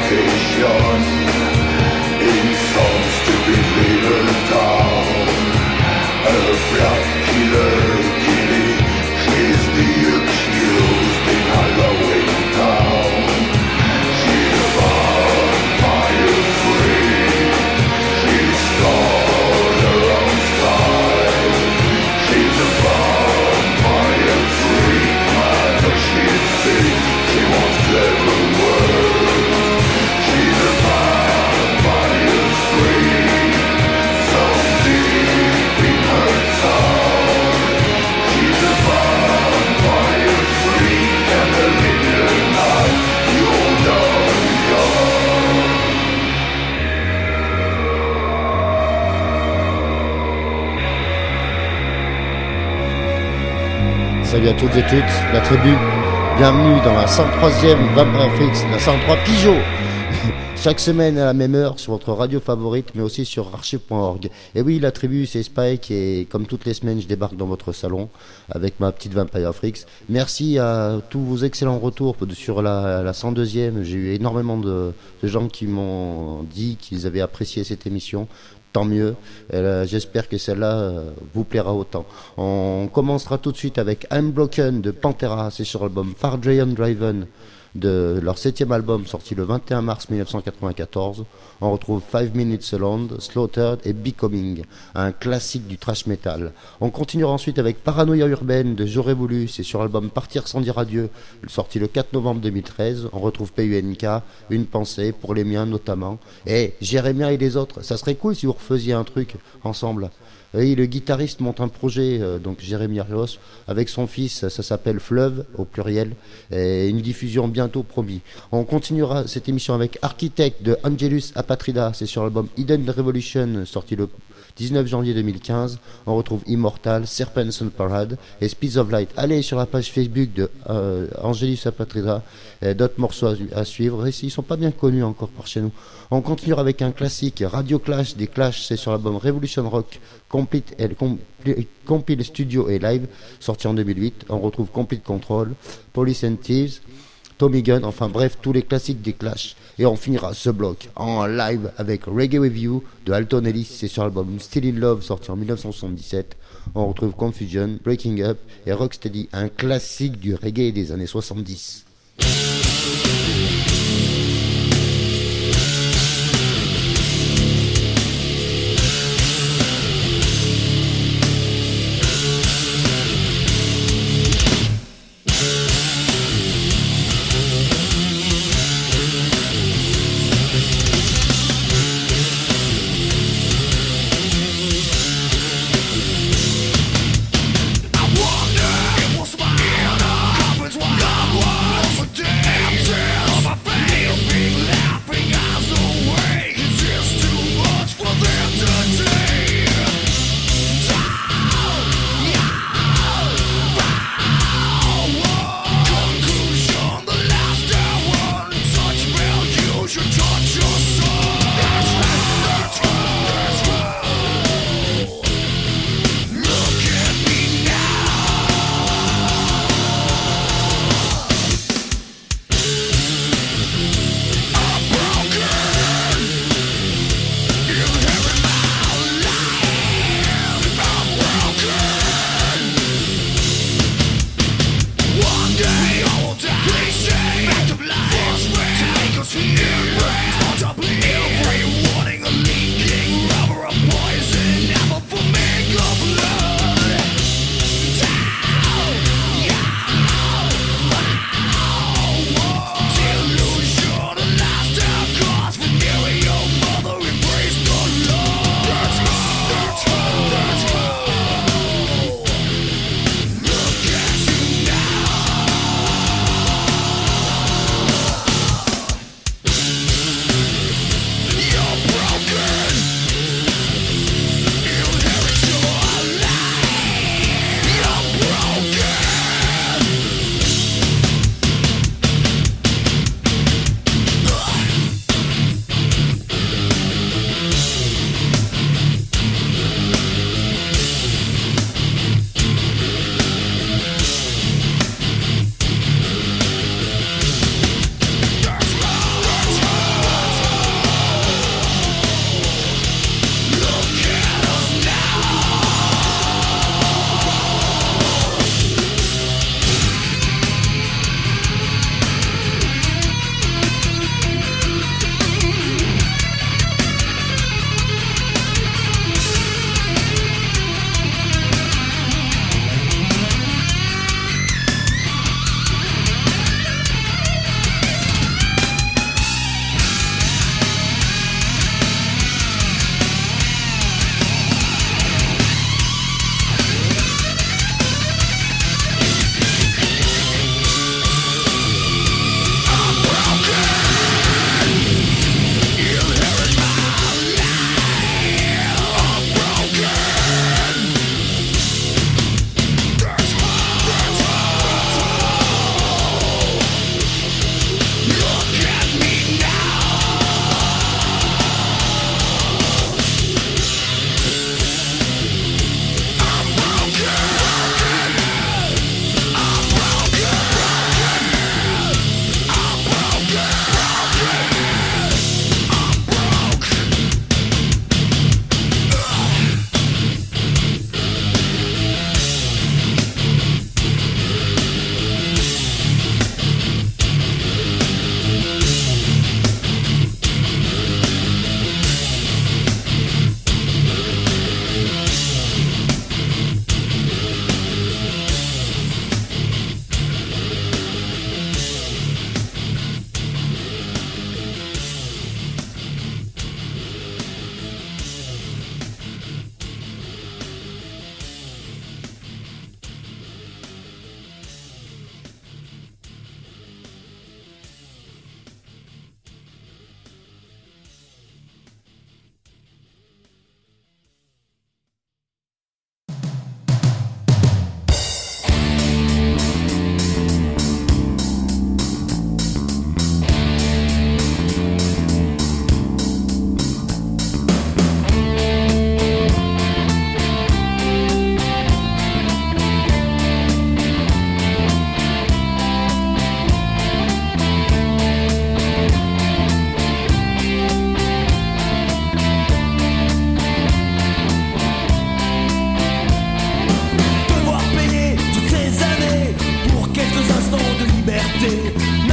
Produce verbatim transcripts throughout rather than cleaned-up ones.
Salut à toutes et toutes, la tribu, bienvenue dans la cent troisième Vampire Freaks, la cent trois Pigeot. Chaque semaine à la même heure sur votre radio favorite, mais aussi sur archive point org. Et oui, la tribu, c'est Spike, et comme toutes les semaines, je débarque dans votre salon avec ma petite Vampire Freaks. Merci à tous vos excellents retours sur la, la cent deuxième. J'ai eu énormément de, de gens qui m'ont dit qu'ils avaient apprécié cette émission. Tant mieux, euh, j'espère que celle-là euh, vous plaira autant. On commencera tout de suite avec Unbroken de Pantera, c'est sur l'album Far Giant Driven de leur septième album sorti le vingt et un mars mille neuf cent quatre-vingt-quatorze. On retrouve Five Minutes Alone, Slaughtered et Becoming, un classique du thrash metal. On continuera ensuite avec Paranoia Urbaine de J'aurais voulu, c'est sur l'album Partir sans dire adieu, sorti le quatre novembre deux mille treize. On retrouve P U N K, Une pensée pour les miens notamment. Et Jérémia et les autres, ça serait cool si vous refaisiez un truc ensemble. Oui, le guitariste monte un projet, euh, donc Jérémy Arios, avec son fils, ça, ça s'appelle Fleuve, au pluriel, et une diffusion bientôt promis. On continuera cette émission avec Architect de Angelus Apatrida, c'est sur l'album Hidden Revolution, sorti le dix-neuf janvier deux mille quinze. On retrouve Immortal, Serpents on Parade et Speeds of Light. Allez sur la page Facebook de euh, Angelus Apatrida, d'autres morceaux à, à suivre, et ils sont pas bien connus encore par chez nous. On continuera avec un classique, Radio Clash des Clash, c'est sur l'album Revolution Rock, Complete, et, Complete, Complete Studio et Live, sorti en deux mille huit. On retrouve Complete Control, Police and Thieves, Tommy Gun, enfin bref, tous les classiques des Clash. Et on finira ce bloc en live avec Reggae With You de Alton Ellis, c'est sur l'album Still in Love, sorti en dix-neuf cent soixante-dix-sept. On retrouve Confusion, Breaking Up et Rocksteady, un classique du reggae des années soixante-dix. What's my happens when I'm one, so damn, damn.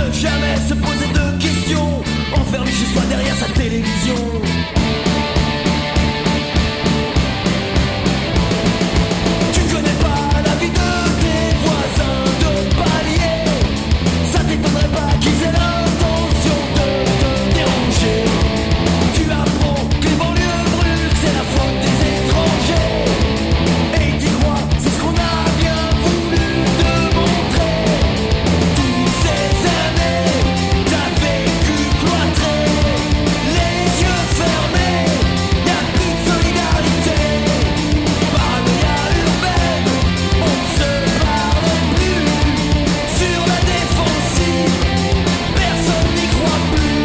Ne jamais se poser de questions, enfermé chez soi derrière sa télévision. Tu connais pas la vie de tes voisins de palier, ça t'étonnerait pas qu'ils aient l'intention de te déranger. Tu apprends que les banlieues brûlent, c'est la faute des étrangers. Et t'y crois, c'est ce qu'on a bien voulu te montrer. Toutes ces années, t'as vécu cloîtré, les yeux fermés, y'a plus de solidarité. Paranoïa urbaine, on ne se parle plus. Sur la défensive, personne n'y croit plus.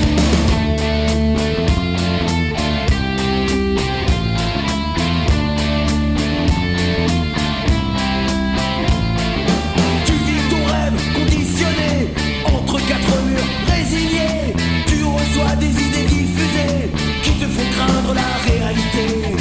Tu vis ton rêve conditionné entre quatre murs résignés. Tu reçois des idées diffusées qui te font craindre la réalité.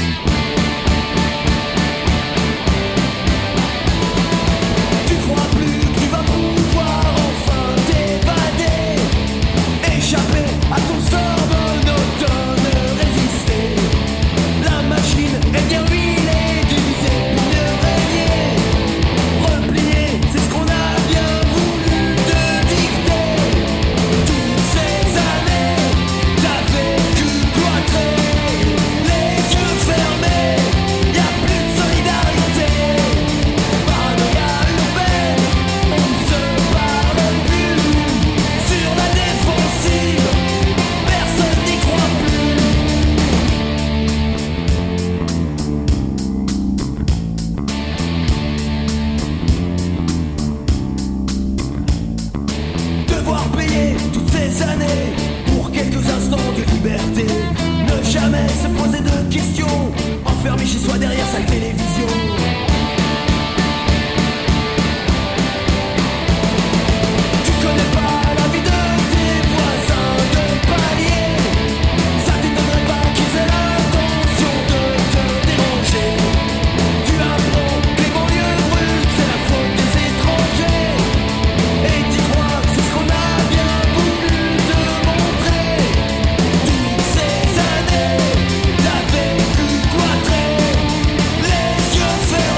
Tu crois plus que tu vas pouvoir enfin t'évader, échapper à ton sort monotone, résister. La machine est bien huilée, divisée pour mieux régner. Replier, c'est ce qu'on a bien voulu te dicter. Toutes ces années, t'as vécu cloîtré, les yeux fermés, y'a plus de solidarité. Paranoïa urbaine, on ne se parle plus. Sur la défensive, personne n'y croit plus. Devoir payer toutes ces années pour quelques instants de liberté. Ne jamais se poser de questions, enfermé chez soi derrière sa télévision. Tu connais pas la vie de tes voisins de palier, ça t'étonnerait pas qu'ils aient l'intention de te déranger. Tu apprends que les banlieues brûlent, c'est la faute des étrangers. Et t'y crois, c'est ce qu'on a bien voulu te montrer. Toutes ces années, t'as vécu cloîtré, les yeux fermés.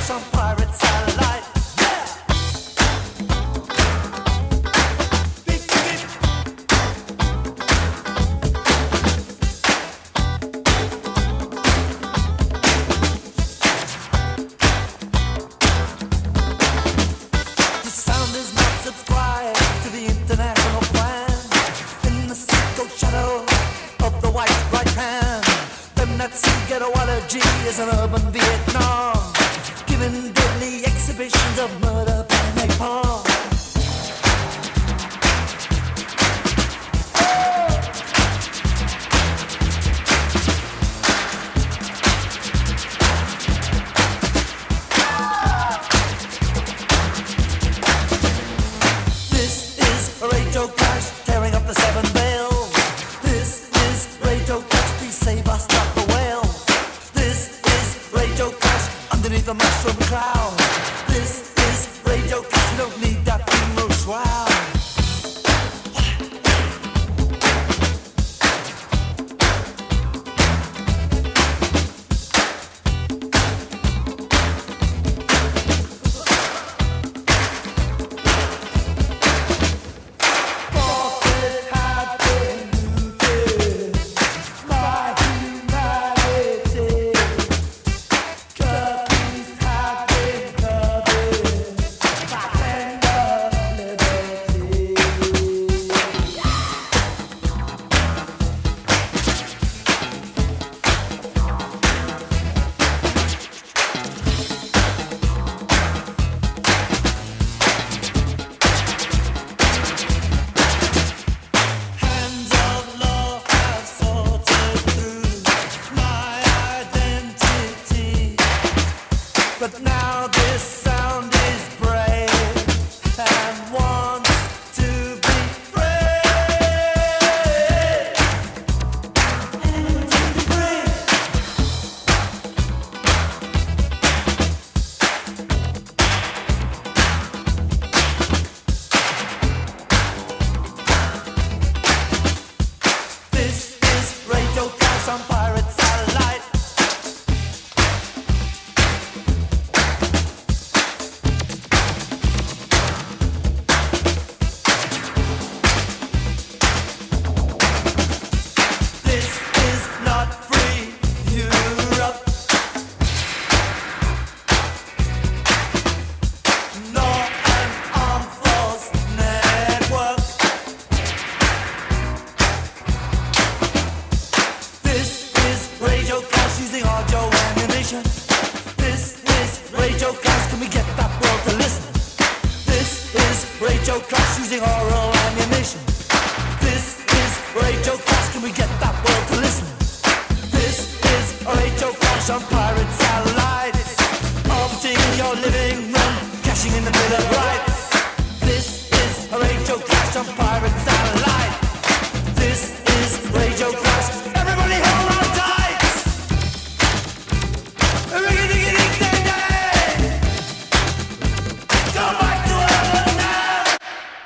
Cash on pirate satellite. Beep, beep. The sound is not subscribed to the international plan. In the sicko shadow of the white right hand, them that see ghettoology is an urban Vietnam, giving deadly exhibitions of murder by napalm. This is a radio crash tearing up the seven veils. This is radio crash, please save us, stop the whale. This is radio crash underneath the mushroom cloud. This is radio crash, you don't need that funeral shroud. Forfeit have been looted by humanity. Copies have been covered by tender liberty. Hands of law have sorted through my identity, but now this sound is brave and wants to be free. To be free. This is Radio Cash on pirate satellite. This is not free Europe, nor an armed force network. This is Radio Cash using audio ammunition. This is Radio Cash, can we get that world to listen? This is Radio Cash using oral ammunition. This is Radio Cash, can we get that world to listen? This is Radio Cash on pirate satellites, orbiting your living room, cashing in the Bill of Rights. This is Radio Cash on pirate satellite. This is Radio Cash. Everybody hold on tight. Ring-a-ding-a-ding-ding-ding. Go back to heaven now.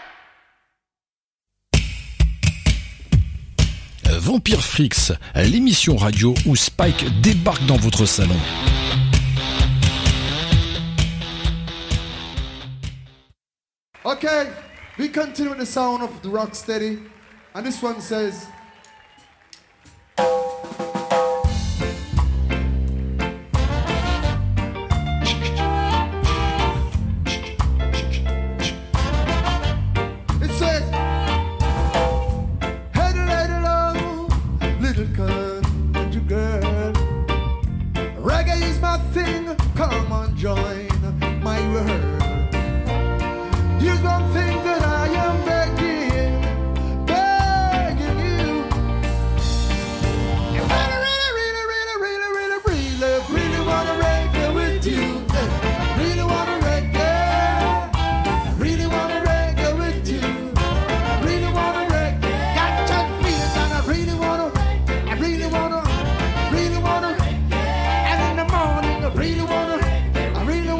Vampire Freaks, l'émission radio où Spike débarque dans votre salon. Okay, we continue with the sound of the Rocksteady, and this one says. It says, hey, lady, low, little country girl, reggae is my thing, come on, join my world. Here's one thing that I am begging, begging you. If I really, really, really, really, really, really, really wanna reggae with you, I really wanna reggae, I really wanna reggae with you, I really wanna reggae. Got your feelings and I really wanna, I really wanna, really wanna. And in the morning I really wanna, I really wanna.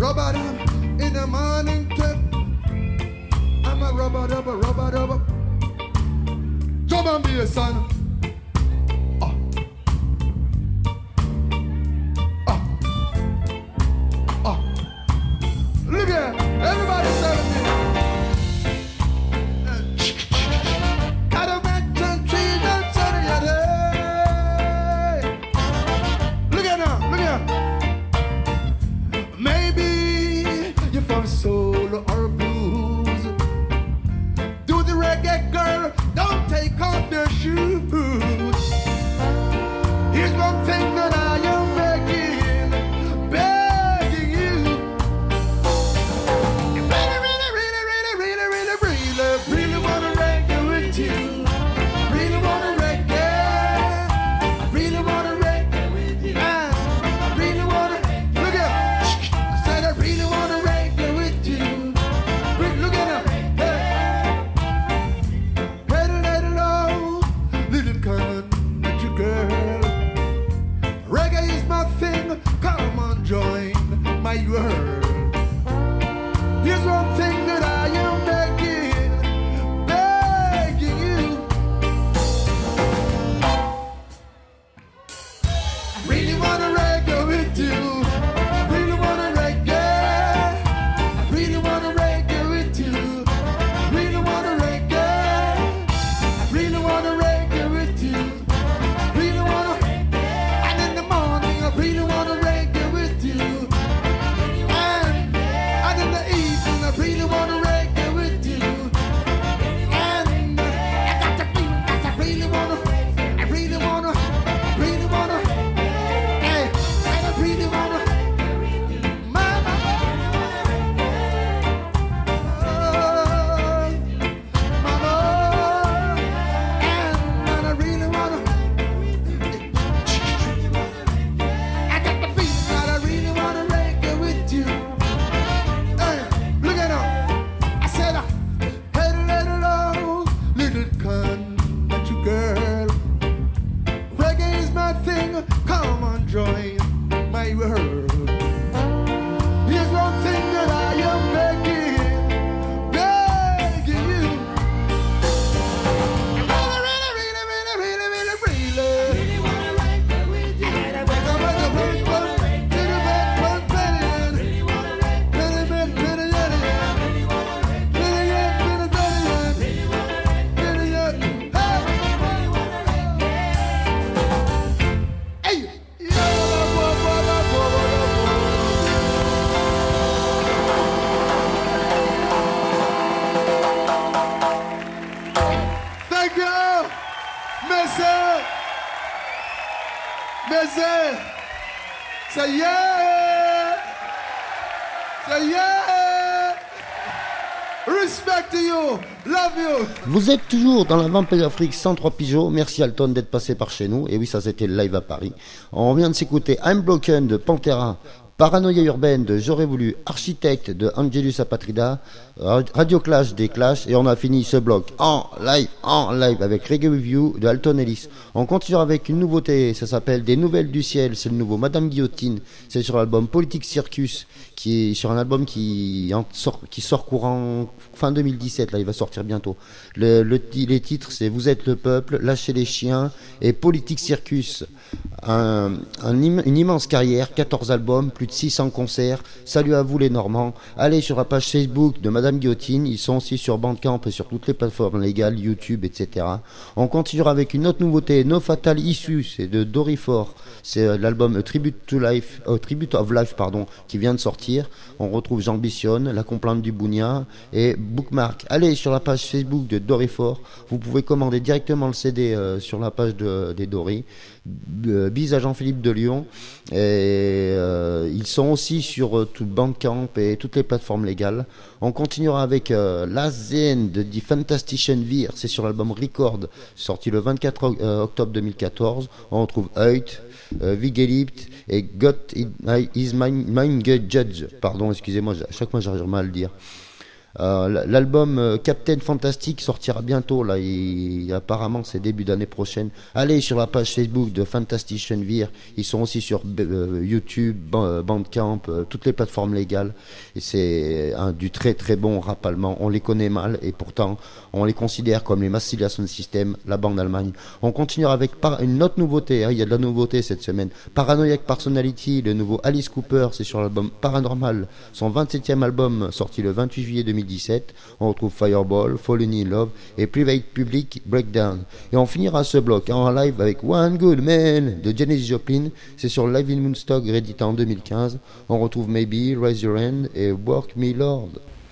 rubber dub in the morning tip. I'm a rubber dub, a rubber dub. Drum and bass, son. Ah. Ah. Ah. Look here, everybody telling me. Gotta mention trees and sunny day. Look at now, look at. Maybe you're from soul or blues. Do the reggae girl, don't take off your shoes. Here's one thing that I am begging, begging you. You really, really, really, really, really, really, really, really wanna reggae with you. Really wanna reggae. I really wanna reggae with you. I really wanna, look at, I said I really wanna reggae with you. Look at them. Hey, little, little country girl. Reggae is my thing. Come on, join my world. Here's one thing that I am begging, begging you. Really wanna reggae with you. Really wanna reggae. I really wanna reggae with you. Really wanna reggae. I really wanna reggae with you. Really wanna. And in the morning, I really wanna reggae with you. And, and in the evening, I really wanna reggae with you. And I got the feeling that I really wanna, I really wanna, really wanna. Hey, and I really wanna. Mama, oh, mama, and, and I really wanna. I got the feeling that I really wanna reggae with you. Hey, look at her. I said, uh, hey, little, little country girl. Reggae is my thing. Come on, join my world. Here's one thing that I am begging, begging you. Really, really, really, really, really, really, really. Really wanna reggae with you. Really wanna reggae with you. Really wanna reggae. Really wanna reggae. Really, really, really, really, yeah. Really wanna reggae. Really, yeah, really, really, yeah. Really wanna reggae. Really, yeah. Hey. Really wanna reggae. Hey. Yeah, whoa, whoa, whoa, whoa, whoa, whoa. Thank you, Messi. Messi. Say yeah. Say yeah. Respect to you. Love you. Vous êtes toujours dans la Vampire Afrique cent trois Pigeot. Merci Alton d'être passé par chez nous. Et oui, ça c'était le live à Paris. On vient de s'écouter I'm Broken de Pantera, Paranoia Urbaine de J'aurais voulu, Architecte de Angelus Apatrida, Radio Clash des Clash, et on a fini ce bloc en live, en live avec Reggae Review de Alton Ellis. On continue avec une nouveauté, ça s'appelle Des Nouvelles du Ciel, c'est le nouveau Madame Guillotine, c'est sur l'album Politique Circus, qui est sur un album qui en sort, qui sort courant fin deux mille dix-sept, là il va sortir bientôt. Le, le, les titres c'est Vous êtes le peuple, Lâchez les chiens et Politique Circus. Un, un, une immense carrière, quatorze albums, plus de six cents concerts. Salut à vous les Normands. Allez sur la page Facebook de Madame Guillotine. Ils sont aussi sur Bandcamp et sur toutes les plateformes légales, YouTube, et cetera. On continuera avec une autre nouveauté, No Fatal Issue, c'est de Dorifor. C'est l'album A Tribute to Life, A Tribute of Life, pardon, qui vient de sortir. On retrouve J'ambitionne, La Complainte du Bougnat et Bookmark. Allez sur la page Facebook de Dorifor. Vous pouvez commander directement le C D euh, sur la page de, des Doris. Euh, Bise à Jean-Philippe de Lyon. Et euh, ils sont aussi sur euh, tout Bandcamp et toutes les plateformes légales. On continuera avec euh, Last Zen de The Fantastician Vir. C'est sur l'album Record, sorti le vingt-quatre octobre deux mille quatorze. On retrouve Heut, euh, Vigelipt et Gott is my, my judge. Pardon, excusez-moi, à chaque fois j'arrive mal à le dire. Euh, l'album euh, Captain Fantastic sortira bientôt là, il, il, apparemment c'est début d'année prochaine. Allez sur la page Facebook de Fantastic Beer, ils sont aussi sur euh, YouTube, Bandcamp, euh, toutes les plateformes légales, et c'est un, du très très bon rap allemand. On les connaît mal et pourtant on les considère comme les Massilia Sound System, la bande d'Allemagne. On continuera avec par, une autre nouveauté, hein, il y a de la nouveauté cette semaine. Paranoiac Personality, le nouveau Alice Cooper, c'est sur l'album Paranormal, son vingt-septième album sorti le vingt-huit juillet deux mille dix-sept. On retrouve Fireball, Fallen in Love et Private Public Breakdown. Et on finira ce bloc en live avec One Good Man de Janis Joplin, c'est sur Live in Moonstock, réédité en deux mille quinze. On retrouve Maybe, Raise Your Hand et Work Me Lord.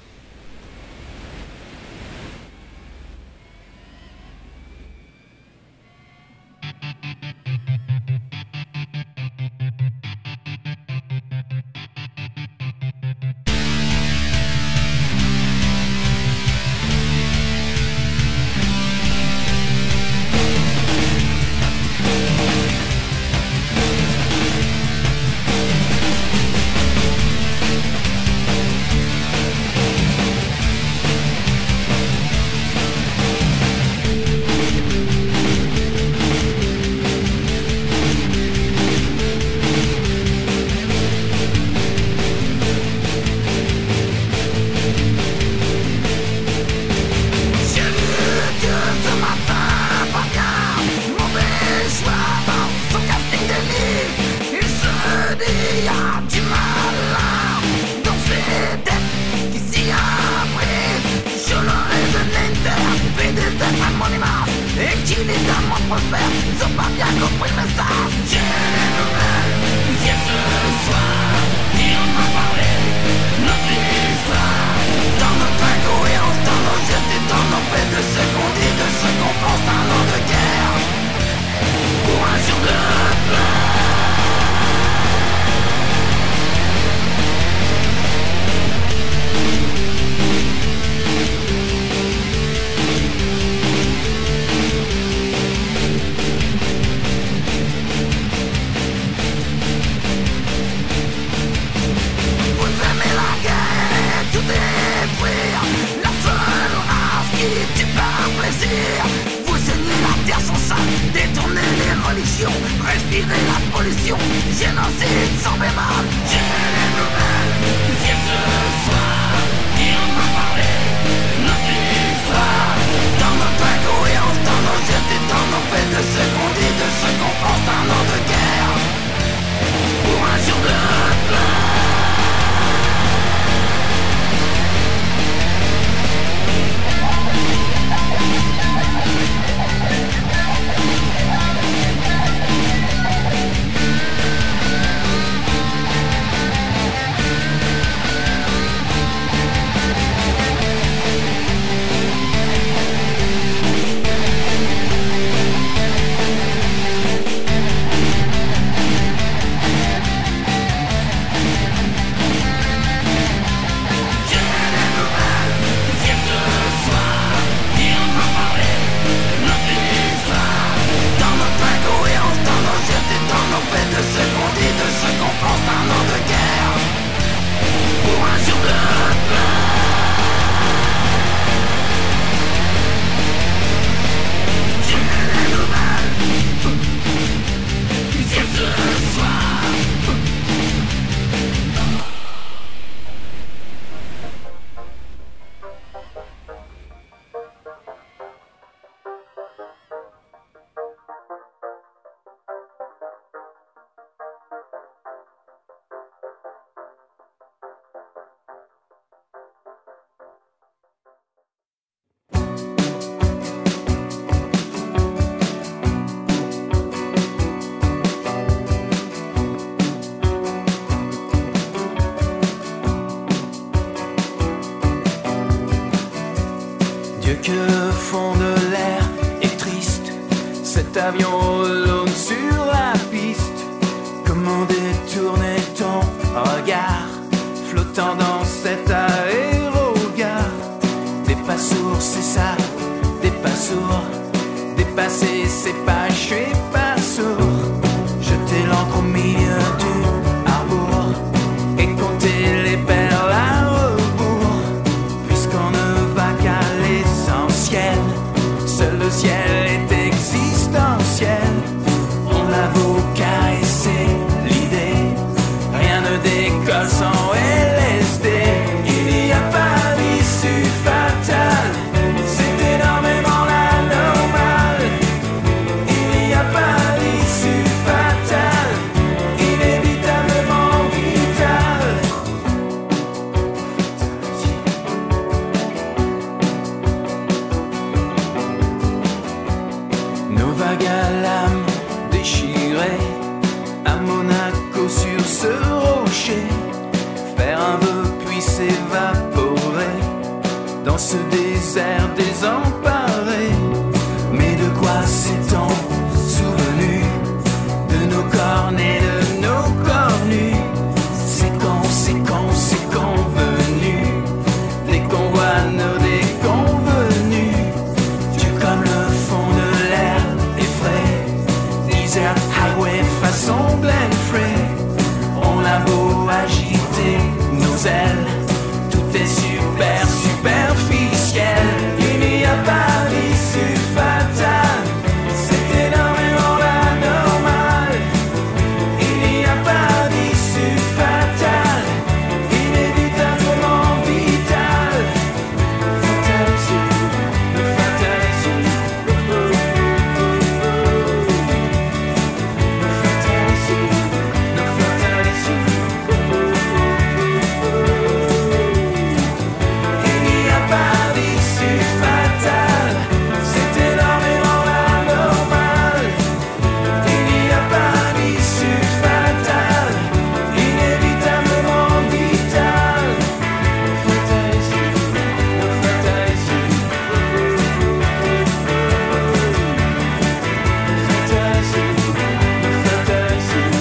Que fond de l'air est triste, cet avion alone sur la piste. Comment détourner ton regard, flottant dans cet aérogare? Des pas sourds, c'est ça, des pas sourds. Dépasser, c'est pas, je suis pas sourd. Jeter l'encre au milieu du harbour et compter les perles à rebours. Puisqu'on faire un vœu puis s'évaporer dans ce désert désemparé. Mais de quoi s'est-on souvenu de nos cornes et de nos corps nus? C'est con, c'est con, c'est convenu. Dès qu'on voit nos déconvenus, tu comme le fond de l'air est frais. Desert highway façon Glen Frey. On a beau agiter nos ailes, tout est super, superficiel. Il n'y a pas d'issue fatale, c'est énormément anormal. Il n'y a pas d'issue fatale, inévitablement vitale. Fatal issue, le fatal issue. Le fatal issue, le fatal issue. Il n'y a pas d'issue fatale, c'est énormément anormal. Il n'y a pas d'issue fatale, inévitablement vitale. Fatal issue, le fatal issue. Fatal issue, le fatal issue.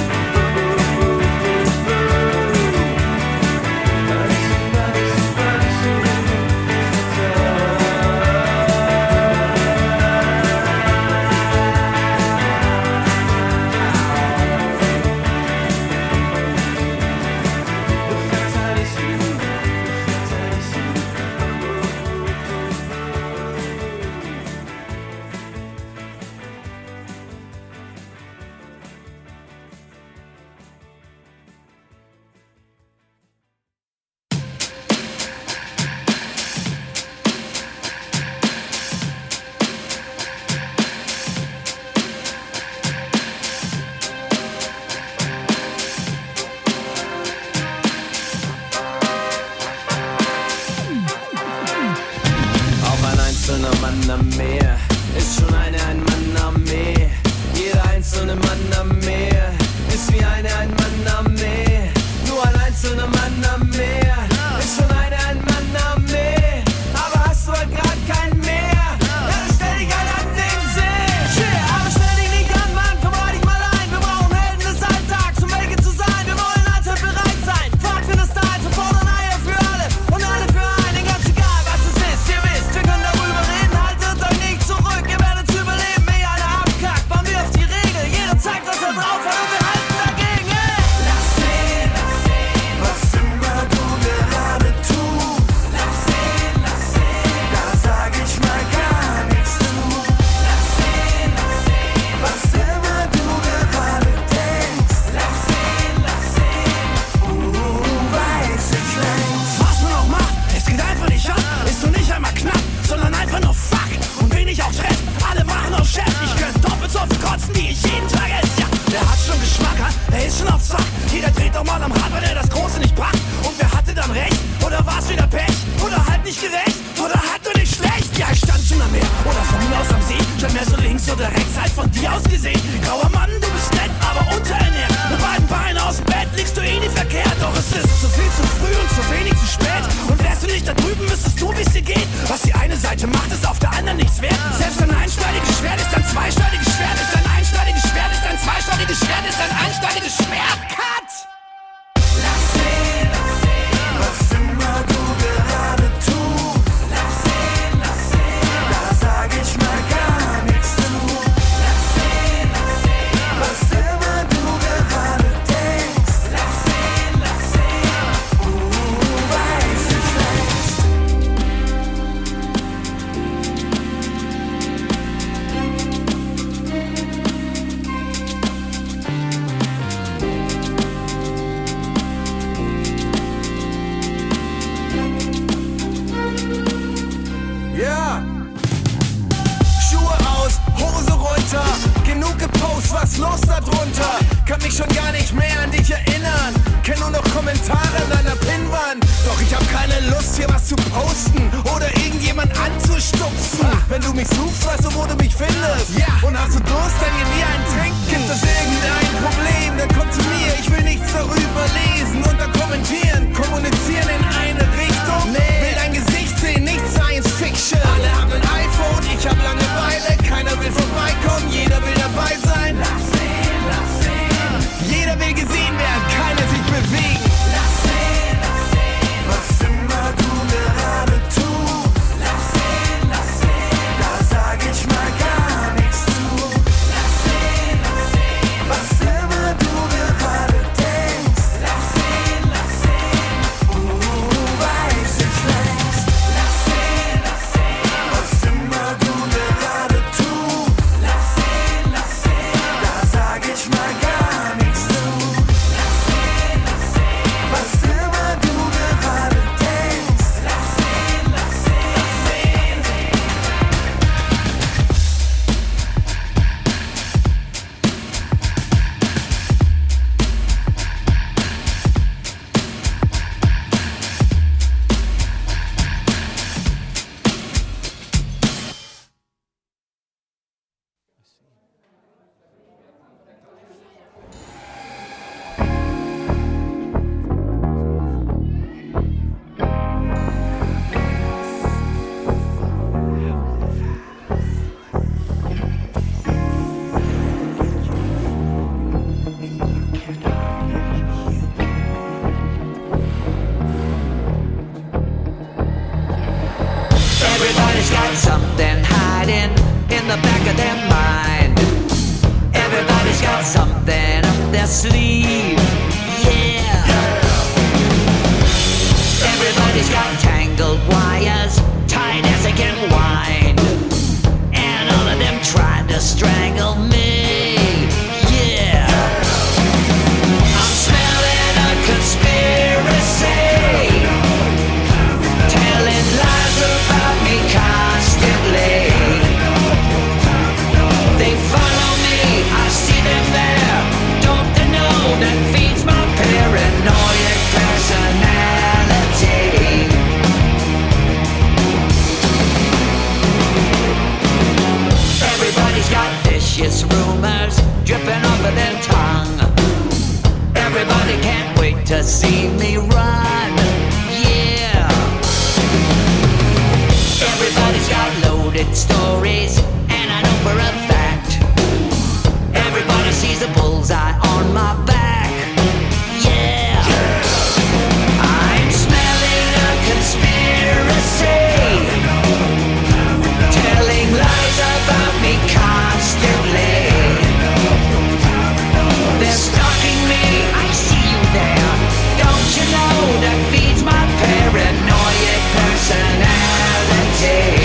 Auch ein einzelner Mann am Meer ist schon eine Ein-Mann-Armee. Jeder einzelne Mann am Meer ist wie eine Ein-Mann-Armee. Nur ein einzelner Mann am Meer ist schon eine Ein-Mann-Armee. Aber hast du halt grad kein Meer, ja, dann stell dich halt an den See. Yeah, aber stell dich nicht an, Mann, komm halt dich mal ein. Wir brauchen Helden des Alltags, um welche zu sein. Wir wollen allzeit bereit sein. Fahrt für das Teil, zu fordern Eier für alle und alle für einen. Ganz egal, was es ist, ihr wisst, wir können darüber reden. Haltet euch nicht zurück, ihr werdet's überleben. Ehe einer abkackt, bauen wir auf die Regel. Jeder zeigt, was er drauf hat und wir halten dagegen, ey. Lass sehen, was immer du gerade tust. Lass sehen, lass sehen, da sag ich mal gar nichts zu. Lass sehen, was immer du gerade denkst. Lass sehen, lass sehen, uh, weiß ich längst. Was man auch macht, es geht einfach nicht ab. Ist nur nicht einmal knapp, sondern einfach nur fuck. Und wen ich auch treff, alle machen auf Chef. Ich könnte doppelt so viel kotzen, wie ich jeden Tag esse. Ja, der hat schon Geschmack, ha? Der ist schon auf Zack. Jeder dreht doch mal am Rad, weil er das Große nicht packt. Und wer hatte dann recht? Oder war's wieder Pech? Oder halt nicht gerecht? Oder halt nur nicht schlecht? Ja, ich stand schon am Meer oder von mir aus am See. Stand mehr so links oder rechts, halt von dir aus gesehen. Grauer Mann, du bist nett, aber unterernährt. Mit beiden Beinen aus dem Bett liegst du eh nie verkehrt. Doch es ist zu viel zu früh und zu wenig zu spät. Und wärst du nicht da drüben, müsstest du, wie's dir geht. Was die eine Seite macht, ist auf der anderen nichts wert. Selbst ein einschneidiges Schwert ist ein zweischneidiges Schwert. Ist ein einschneidiges Schwert, ist ein zweischneidiges Schwert, ist ein einschneidiges Schwert. Cut! Lass sehen, was immer du gerade tust. Lass sehen, lass sehen, da sag ich mal gar nichts zu. Lass sehen, was immer du gerade denkst. Lass sehen, lass sehen, uh, weiß ich längst. Ja! Schuhe aus, Hose runter, genug gepostet, was los da drunter? Kann mich schon gar nicht mehr an dich erinnern, kenn nur noch Kommentare an deiner Pinnwand. Doch ich hab keine Lust hier was zu posten oder irgendjemand anzustupsen. Wenn du mich suchst, weißt du, wo du mich findest. Ja. Und hast du Durst, dann gib mir einen Trink. Gibt es irgendein Problem, dann komm zu mir. Ich will nichts darüber lesen und dann kommentieren. Kommunikation Everybody's got something hiding in the back of their mind. Everybody's got something up their sleeve. Yeah. Everybody's got tangled wires tight as they can wind, and all of them trying to strangle me. Yeah. I'm smelling a conspiracy, telling lies about me constantly. They follow me, I see them there. Don't they know that feeds my paranoid personality? Everybody's got vicious rumors dripping off of their tongue. Everybody can't wait to see me run. Yeah. Everybody's got loaded stories, and I know for a fact everybody sees the bullseye on my back. Yeah. I'm smelling a conspiracy, telling lies about me constantly. They're stalking me, I see you there. Don't you know that feeds my paranoid personality?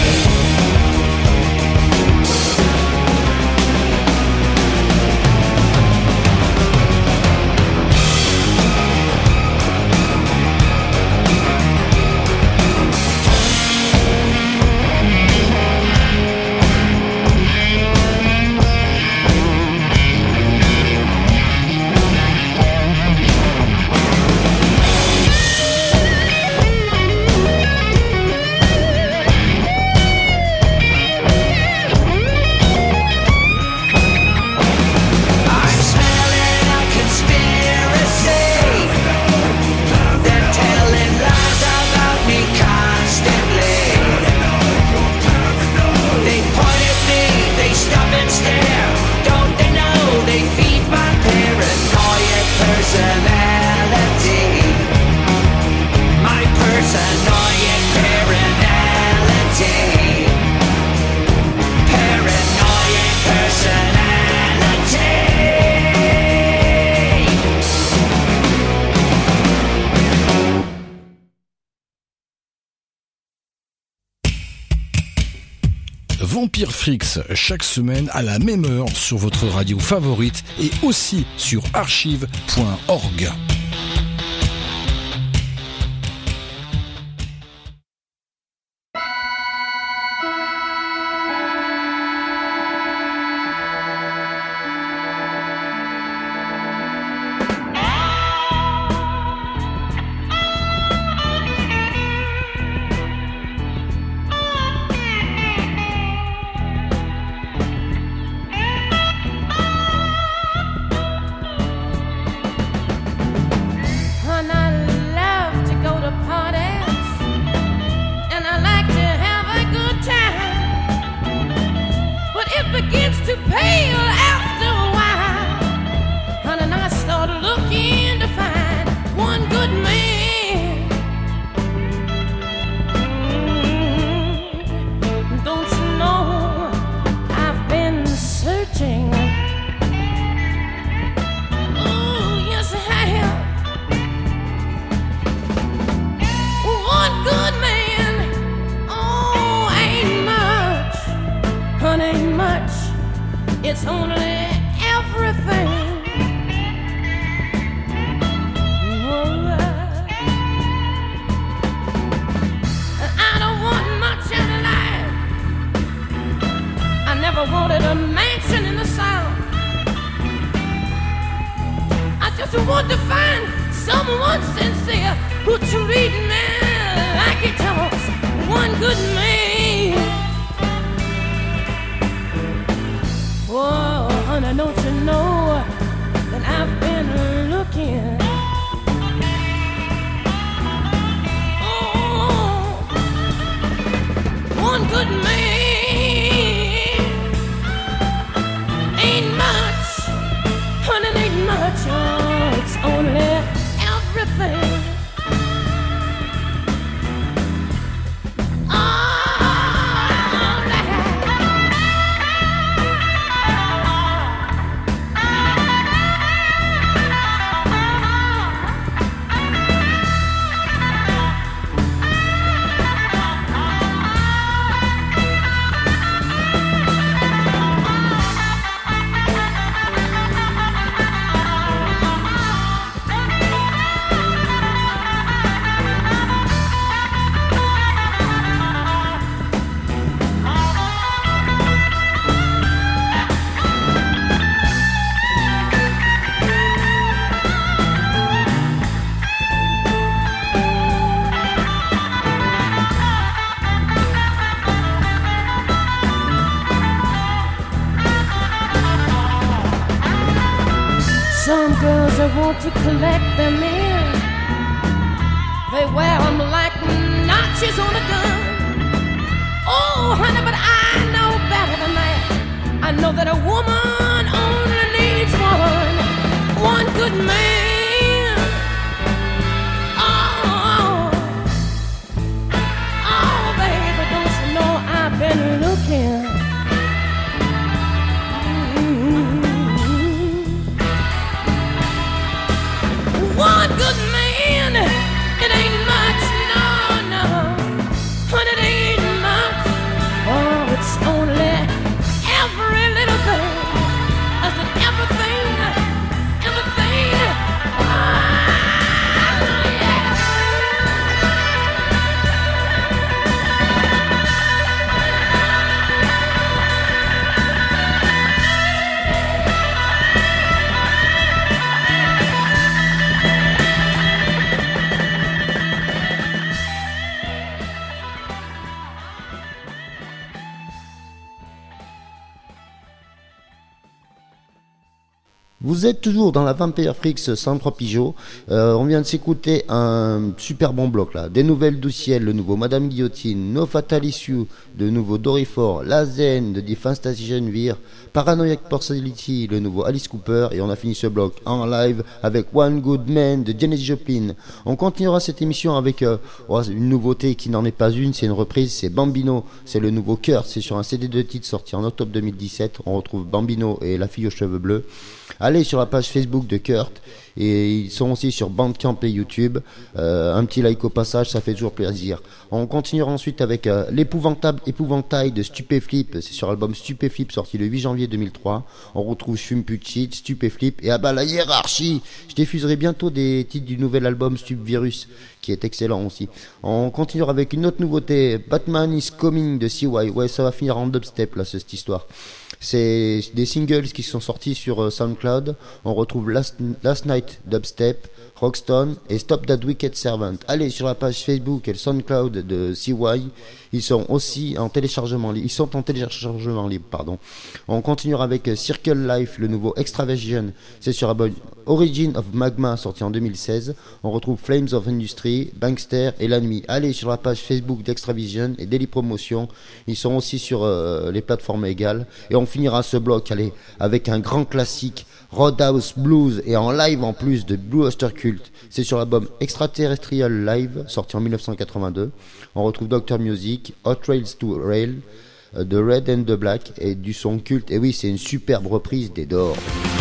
I'm smelling a conspiracy. They're telling lies about me constantly. They point at me, they stop and stare. Don't they know they feed my paranoid personality? My paranoid personality. Paranoid personality. Vampire Freaks, chaque semaine à la même heure sur votre radio favorite et aussi sur archive point org. And I love to go to parties, and I like to have a good time. But it begins to pale after a while, and I start looking to find one good man. Mm, Don't you know I've been searching? Oh, yes I have. One good man, oh, ain't much, honey, ain't much. It's only everything. Oh, I don't want much in life. I never wanted a mansion in the South. I just want to find someone sincere who treat me like he talks. One good man. Whoa, honey, don't you know that I've been looking? Oh, one good man ain't much, honey, ain't much. Oh, it's only everything. Oh, they want to collect them in. They wear them like notches on a gun. Oh, honey, but I know better than that. I know that a woman only needs one, one good man. Oh, oh, baby, don't you know I've been looking. One good man, it ain't much, no, no, but it ain't much. Oh, it's only every little thing. I said everything, everything. Oh, yeah. Vous êtes toujours dans la Vampire Freaks cent trois Pigeot. Euh, on vient de s'écouter un super bon bloc là. Des nouvelles du ciel, le nouveau Madame Guillotine, No Fatal Issue, le nouveau Dorifor, La Zen de Defense Station Vir, Paranoiac Personality, le nouveau Alice Cooper, et on a fini ce bloc en live avec One Good Man de Janis Joplin. On continuera cette émission avec euh, oh, une nouveauté qui n'en est pas une, c'est une reprise, c'est Bambino, c'est le nouveau Cœur, c'est sur un C D de titres sorti en octobre deux mille dix-sept. On retrouve Bambino et la fille aux cheveux bleus. Allez sur la page Facebook de Kurt et ils sont aussi sur Bandcamp et YouTube. Euh, un petit like au passage, ça fait toujours plaisir. On continuera ensuite avec euh, l'épouvantable épouvantail de Stupéflip. C'est sur l'album Stupéflip sorti le huit janvier deux mille trois. On retrouve Fume Pucci, Stupéflip et ah bah la hiérarchie. Je diffuserai bientôt des titres du nouvel album Stupvirus qui est excellent aussi. On continuera avec une autre nouveauté, Batman is Coming de C Y. Ouais, ça va finir en dubstep là, cette histoire. C'est des singles qui sont sortis sur SoundCloud. On retrouve Last, Last Night Dubstep, Rockstone et Stop That Wicked Servant. Allez sur la page Facebook et le SoundCloud de C Y. Ils sont aussi en téléchargement libre. Ils sont en téléchargement libre, pardon. On continuera avec Circle Life, le nouveau Extravision. C'est sur l'album Origin of Magma, sorti en deux mille seize. On retrouve Flames of Industry, Bankster et La Nuit. Allez sur la page Facebook d'Extravision et Daily Promotion. Ils sont aussi sur euh, les plateformes égales. Et on finira ce bloc, allez, avec un grand classique, Roadhouse Blues, et en live en plus de Blue Oyster Cult. C'est sur l'album Extraterrestrial Live, sorti en mille neuf cent quatre-vingt-deux. On retrouve Doctor Music, Hot Rails to Rail, uh, The Red and the Black, et du son culte. Et oui, c'est une superbe reprise des Doors.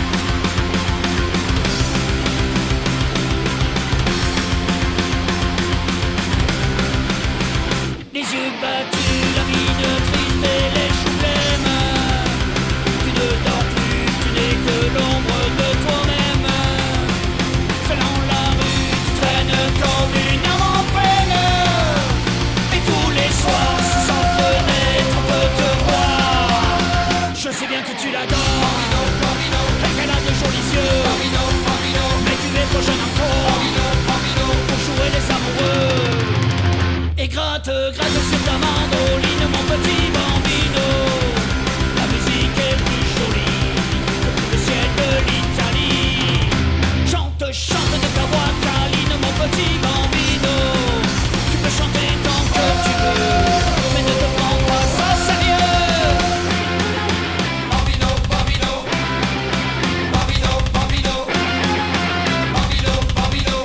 Les yeux battus, la mine triste et les joues blêmes. Tu ne dors plus, tu n'es que l'ombre de toi-même. Seul dans la rue, tu traînes comme une âme en peine. Et tous les soirs, sans fenêtre, on peut te voir. Je sais bien que tu l'adores, et qu'elle a de jolis yeux. Mais tu es trop jeune encore pour jouer les amoureux. Et gratte, gratte sur ta mandoline, mon petit bambino. La musique est plus jolie que tout le ciel de l'Italie. Chante, chante de ta voix câline, mon petit bambino. Tu peux chanter tant que tu veux, mais ne te prends pas ça sérieux. Bambino, bambino, bambino, bambino, bambino, bambino.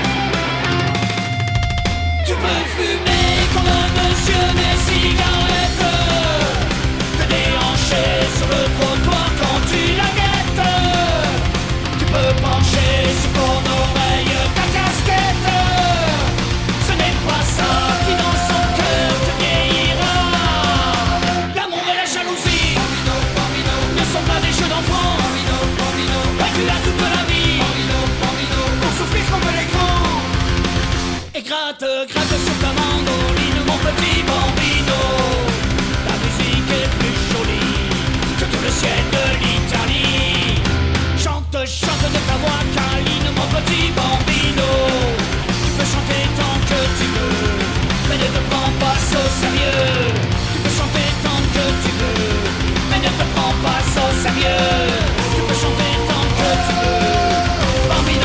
Tu peux fumer comme un monsieur des cigarettes, te déhancher sur le trottoir quand tu la guettes. Tu peux pencher sur ton oreille ta casquette. Ce n'est pas ça qui dans son cœur te vieillira. L'amour et la jalousie ne sont pas des jeux d'enfants. Et tu as toute la vie pour souffrir comme les grands. Et gratte, gratte sur ta mandoline, mon petit bambino. La musique est plus jolie que tout le ciel de l'Italie. Chante, chante de ta voix câline, mon petit bambino. Tu peux chanter tant que tu veux, mais ne te prends pas ça au sérieux. Tu peux chanter tant que tu veux, mais ne te prends pas ça au sérieux. Tu peux chanter tant que tu veux, bambino.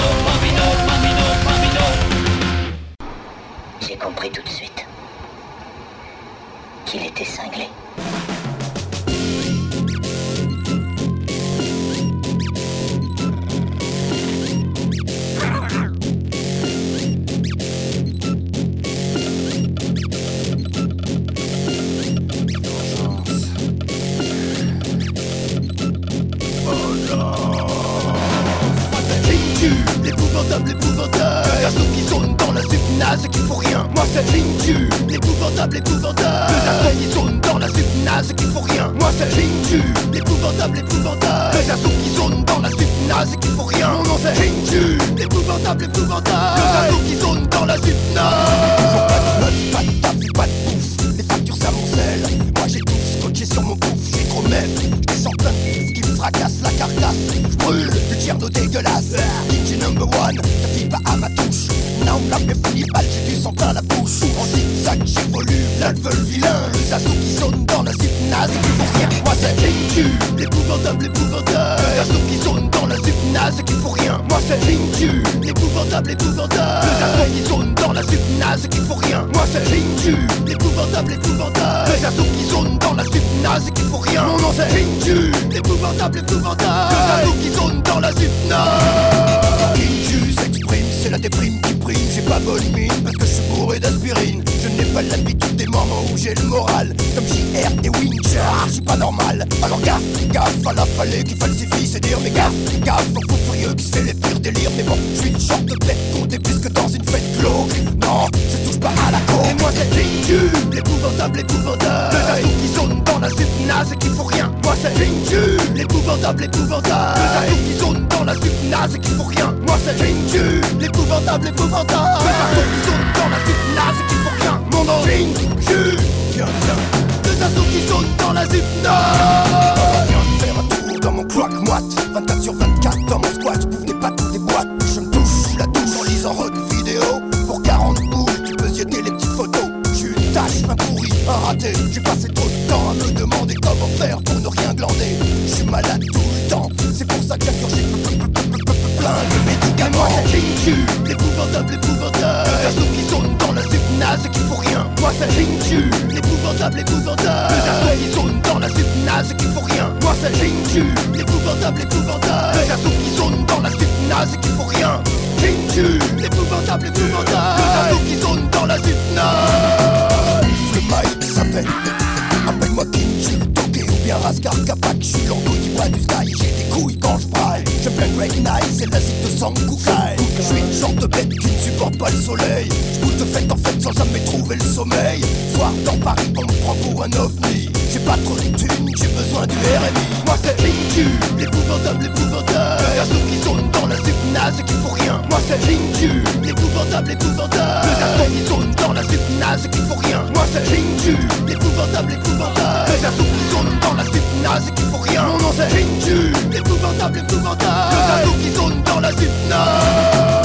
J'ai compris tout de suite qu'il était cinglé. L'épouvantable, l'épouvantable, les assauts qui zone dans la subnase et qui font rien. Moi c'est Ringu, l'épouvantable, l'épouvantable, les assauts qui zone dans la subnase et qui font rien. Moi c'est Ringu, l'épouvantable, l'épouvantable, les assauts qui zone dans la subnase et qui font rien. Mon nom c'est Ringu, l'épouvantable, l'épouvantable, les assauts qui zone dans la subnase. Faut pas de meuf, pas de taf, pas de bouffe, les factures s'amoncellent. Moi j'ai tout scotché sur mon pouf, j'ai trop même. J'descends plein de bouffe qui me fracasse la carcasse. J'brûle du tierno dégueulasse. King number one, te fie pas à ma touche. Now la me folie balle, j'ai du sang à la bouche. En zigzag j'évolue, là le veulent vilain. Les assauts qui sonnent dans la subnase et qui font rien. Moi c'est Ringu, l'épouvantable, l'épouvantable, les assauts qui sonnent dans la subnase et qui font rien. Moi c'est Ringu, l'épouvantable, l'épouvantable, les assauts qui sonnent dans la subnase et qui font rien. Moi c'est Ringu, l'épouvantable, l'épouvantable, les assauts qui sonnent dans la subnase et qui font rien. Mon nom c'est Ringu, l'épouvantable, l'épouvantable, les assauts qui sonnent dans la subnase. Ringu s'exprime, c'est la déprime qui prime. J'ai pas bonne mine parce que je suis bourré d'aspirine. Je n'ai pas l'habitude des moments où j'ai le moral comme J R et Wincher, je suis pas normal. Alors gaffe, gaffe à la fallée qui falsifie, c'est dire mais gaffe, gaffe au fou furieux qui se fait les pires délires. Mais bon, je suis le genre de bête compté plus que dans une fête glauque. Non, je touche pas à la coke. Et moi c'est Ringu, l'épouvantable, l'épouvantable, les assauts qui zone dans la subnase et qui font rien. Moi c'est Ringu, l'épouvantable, l'épouvantable, les assauts qui zone dans la subnase et qui font rien. Moi c'est Ringu, l'épouvantable, l'épouvantable, les assauts qui zone dans la subnase et qui font rien. Mon nom Ringu, viens, viens, les assauts qui zone dans la subnase. Viens de faire un tour dans mon cloaque moite, vingt-quatre sur vingt-quatre dans mon squat, je bouffe des pâtes ou des boîtes. Je me touche sous la douche en lisant rock vidéo. Pour quarante boules, tu peux zioter les petites photos. J'suis une tâche, un pourri, un raté. J'ai passé trop de temps à me demander comment faire pour ne rien glander. J'suis malade tout le temps, c'est pour ça que j'ai plein de médicaments. Moi c'est Ringu, l'épouvantable, l'épouvantable, les assauts qui zone dans la subnase et qui font rien. Moi c'est Ringu, l'épouvantable, l'épouvantable, les assauts qui zone dans la subnase et qui font rien. Moi c'est Ringu, l'épouvantable, l'épouvantable, les assauts qui zone dans la subnase et qui font rien. Ringu, l'épouvantable, l'épouvantable, les assauts qui zone dans la subnase. Le mic ça fait, appelle-moi King, j'suis le toqué ou bien Raskar Kapak. J'suis l'angle qui braille du sky, j'ai des couilles quand j'braille. J'aime bien Great Night, c'est la zig de Sankukai. J'suis une genre de bête qui ne supporte pas le soleil. J'bouge de fête en fête sans jamais trouver le sommeil. Soir dans Paris, on me prend pour un ovni. J'ai pas trop de thunes, j'ai besoin du R M I. Moi c'est Ringu, l'épouvantable, l'épouvantable, les assauts qui zone dans la subnase et qui font rien. Moi c'est Ringu, l'épouvantable, l'épouvantable, les assauts qui zone dans la subnase et qui font rien. Moi c'est Ringu, l'épouvantable, l'épouvantable, les assauts qui zone dans la subnase et qui font rien. Mon nom c'est Ringu, l'épouvantable, l'épouvantable, les assauts qui zone dans la subnase.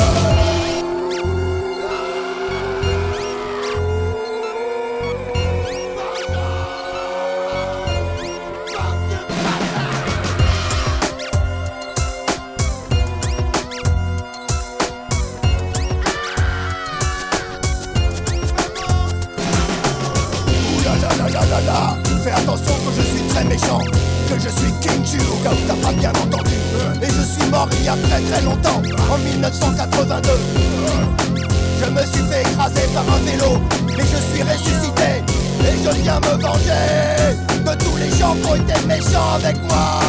Fais attention que je suis très méchant, que je suis King Ju au cas où t'as pas bien entendu. Et je suis mort il y a très très longtemps, en mille neuf cent quatre-vingt-deux. Je me suis fait écraser par un vélo, mais je suis ressuscité. Et je viens me venger de tous les gens qui ont été méchants avec moi.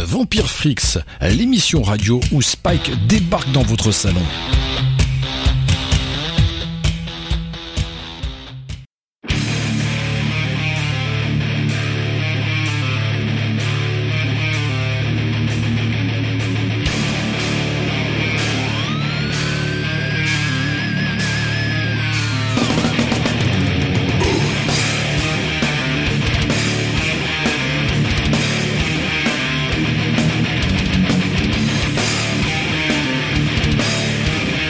Vampire Freaks, l'émission radio où Spike débarque dans votre salon. Thank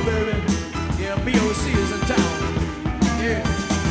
baby. Yeah, B O C is in town. Yeah.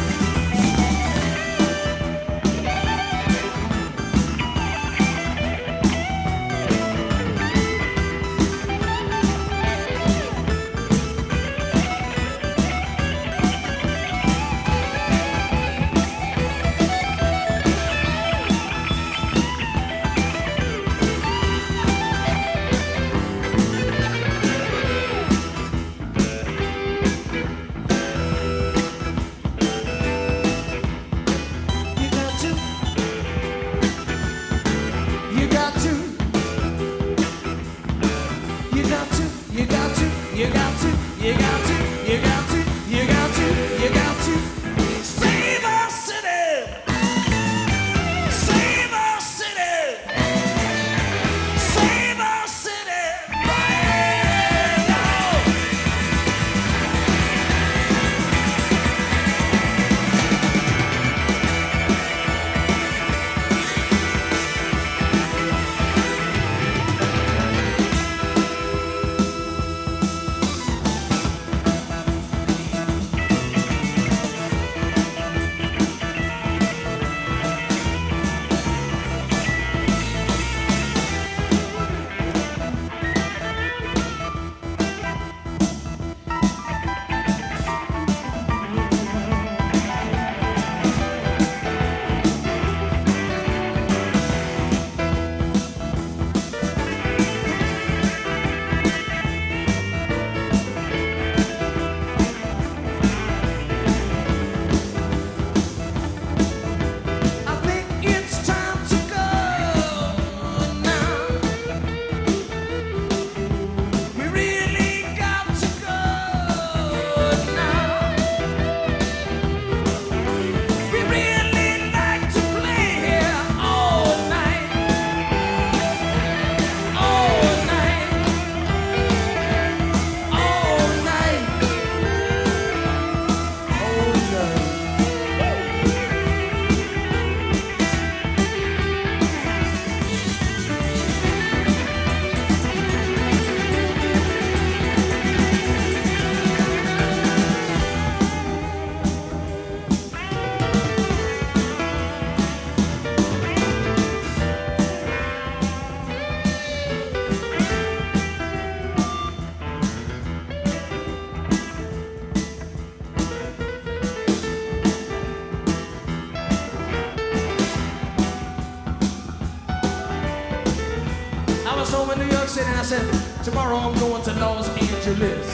And I said, tomorrow I'm going to Los Angeles.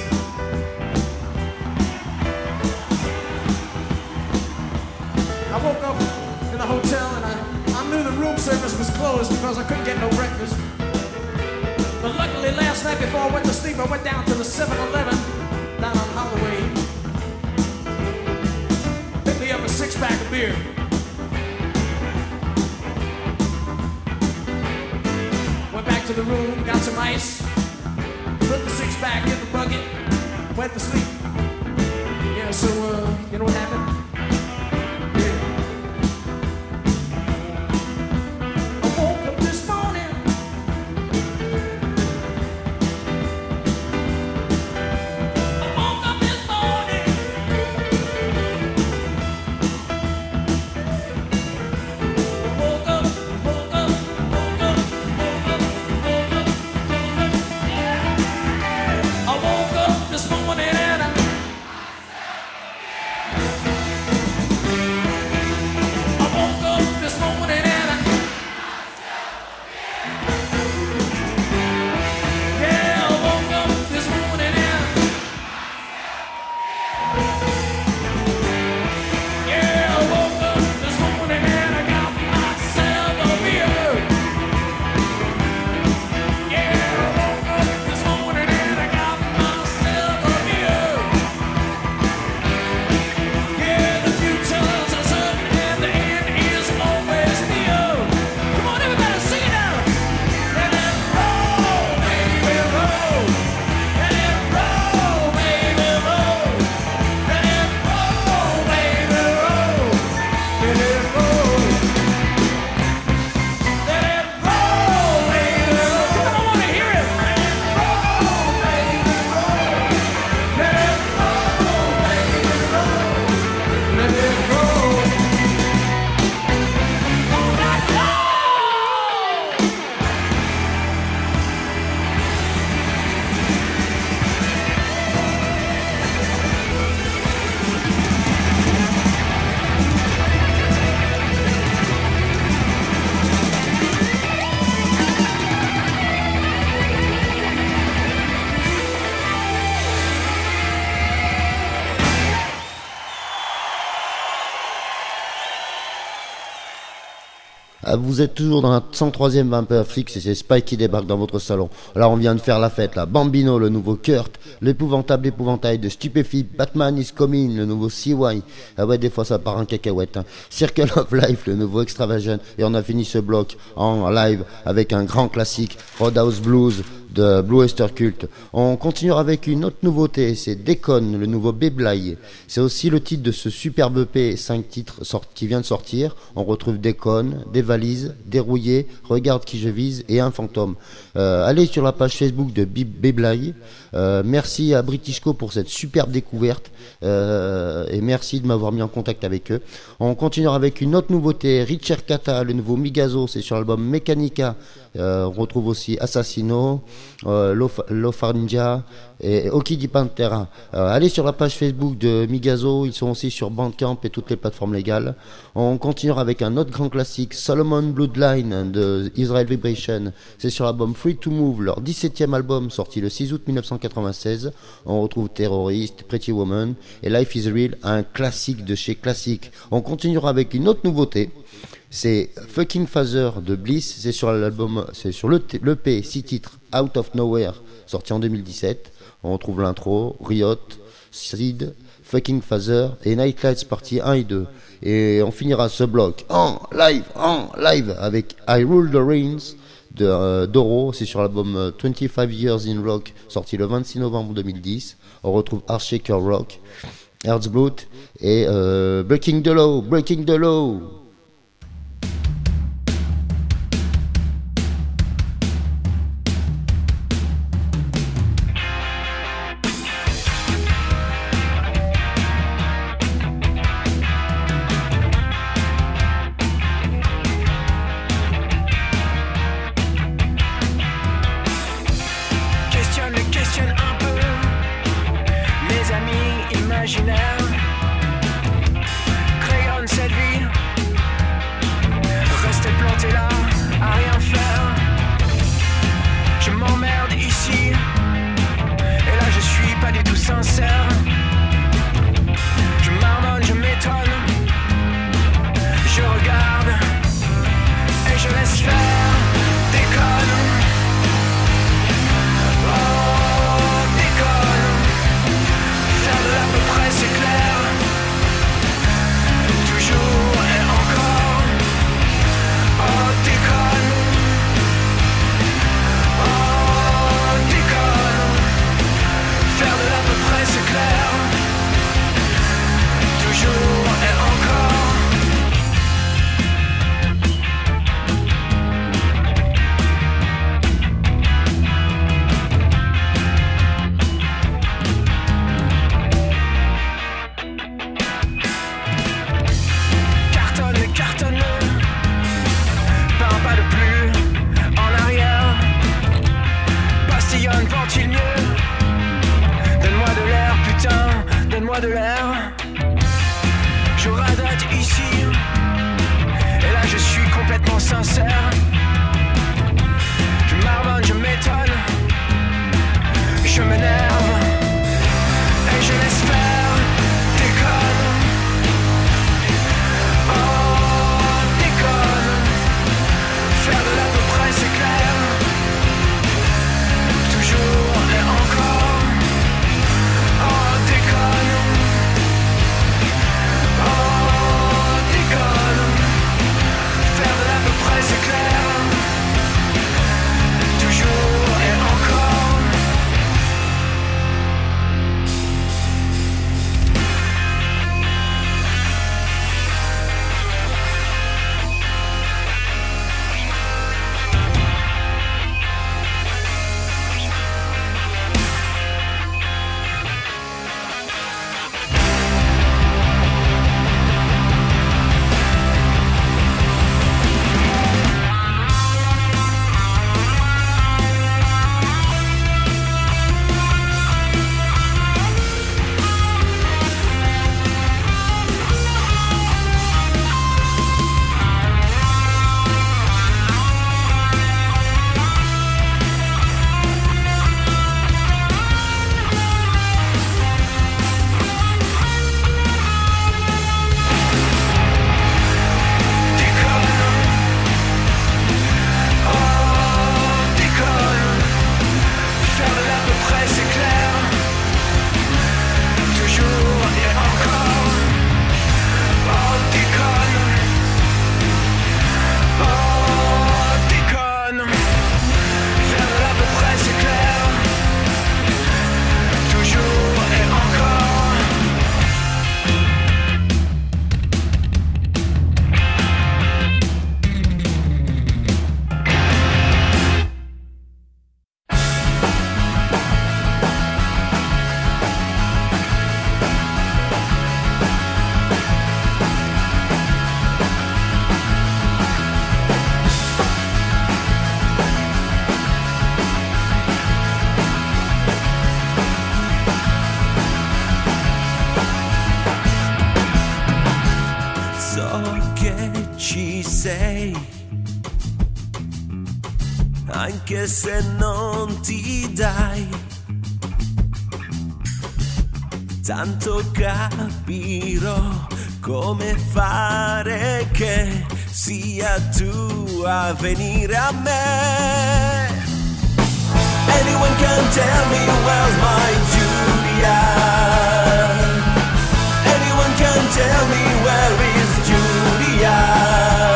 I woke up in the hotel and I, I knew the room service was closed because I couldn't get no breakfast. But luckily last night before I went to sleep, I went down to the seven eleven down on Holloway. Picked me up a six pack of beer. Went back to the room, got some ice, put the six pack in the bucket, went to sleep. Yeah, so, uh, you know what happened? Yeah. I woke up this morning. I woke up this morning. I woke up, woke up, woke up. I woke up this morning and I vous êtes toujours dans la cent troisième Vampire Flix et c'est Spike qui débarque dans votre salon. Là, on vient de faire la fête, là. Bambino, le nouveau Kurt, l'épouvantable épouvantail de Stupéfie, Batman is Coming, le nouveau C Y. Ah ouais, des fois ça part en cacahuète. Hein. Circle of Life, le nouveau Extravagant. Et on a fini ce bloc en live avec un grand classique, Roadhouse Blues de Blue Oyster Cult. On continuera avec une autre nouveauté, c'est Déconne, le nouveau Béblaye. C'est aussi le titre de ce superbe E P, cinq titres sort, qui vient de sortir. On retrouve Déconne, Des valises, Dérouillé, Regarde qui je vise et Un fantôme. Euh, allez sur la page Facebook de Béblaye. Euh, merci à Britishco pour cette superbe découverte euh, et merci de m'avoir mis en contact avec eux. On continuera avec une autre nouveauté, Richard Kata, le nouveau Migazo, c'est sur l'album Mechanica. Euh, on retrouve aussi Assassino, euh, Lofarnja et Oki di Pantera. Euh, allez sur la page Facebook de Migazo, ils sont aussi sur Bandcamp et toutes les plateformes légales. On continuera avec un autre grand classique, Solomon Bloodline de Israel Vibration. C'est sur l'album Free to Move, leur dix-septième album sorti le six août mille neuf cent quatre-vingt-seize. On retrouve Terrorist, Pretty Woman et Life is Real, un classique de chez classique. On continuera avec une autre nouveauté. C'est Fucking Father de Bliss, c'est sur l'album, c'est sur le l'E P six titres Out of Nowhere, sorti en deux mille dix-sept. On retrouve l'intro, Riot, Seed, Fucking Father et Nightlights partie un et deux. Et on finira ce bloc en live, en live avec I Rule the Reigns de euh, Doro, c'est sur l'album euh, vingt-cinq Years in Rock, sorti le vingt-six novembre deux mille dix. On retrouve Earthshaker Rock, Herzblut et euh, Breaking the Law, Breaking the Law. toujours et encore. Oh, déconne. Oh, déconne. Faire de l'à peu près, c'est clair. Toujours et encore. Anche se non ti dai, tanto capirò come fare che sia tu a venire a me. Anyone can tell me where's my Julia. Anyone can tell me where is Julia.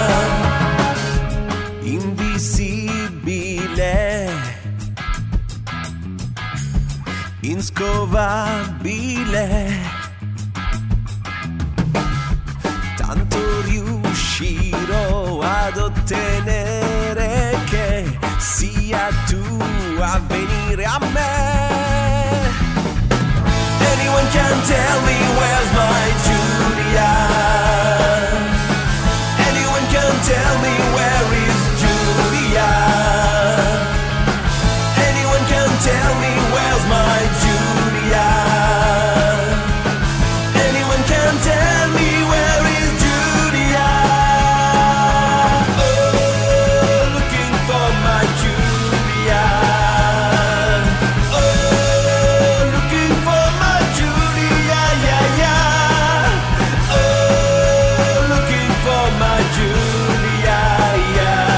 Inscovabile, tanto riuscirò ad ottenere che sia tu a venire a me. Anyone can tell me where's my Julia. Anyone can tell me where is Julia. Anyone can tell me where's my Julia. Anyone can tell me where is Julia. Oh, looking for my Julia. Oh, looking for my Julia, yeah, yeah. Oh, looking for my Julia, yeah.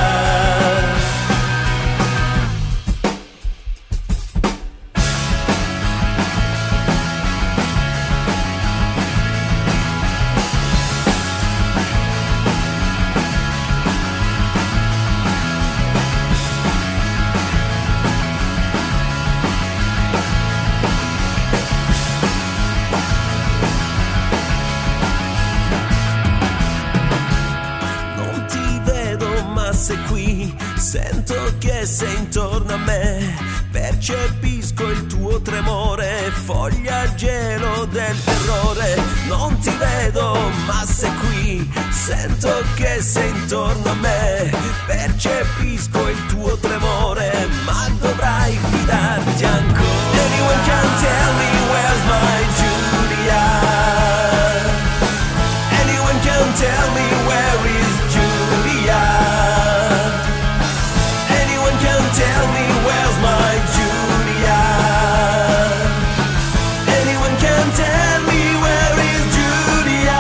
Non ti vedo ma sei qui, sento che sei intorno a me, percepisco il tuo tremore, foglia gelo del terrore. Non ti vedo ma sei qui, sento che sei intorno a me, percepisco il tuo tremore, ma dovrai fidarti ancora. Anyone can tell me where's my Julia. Anyone can tell me where is Julia. Anyone can tell me where's my Julia. Anyone can tell me where is Julia.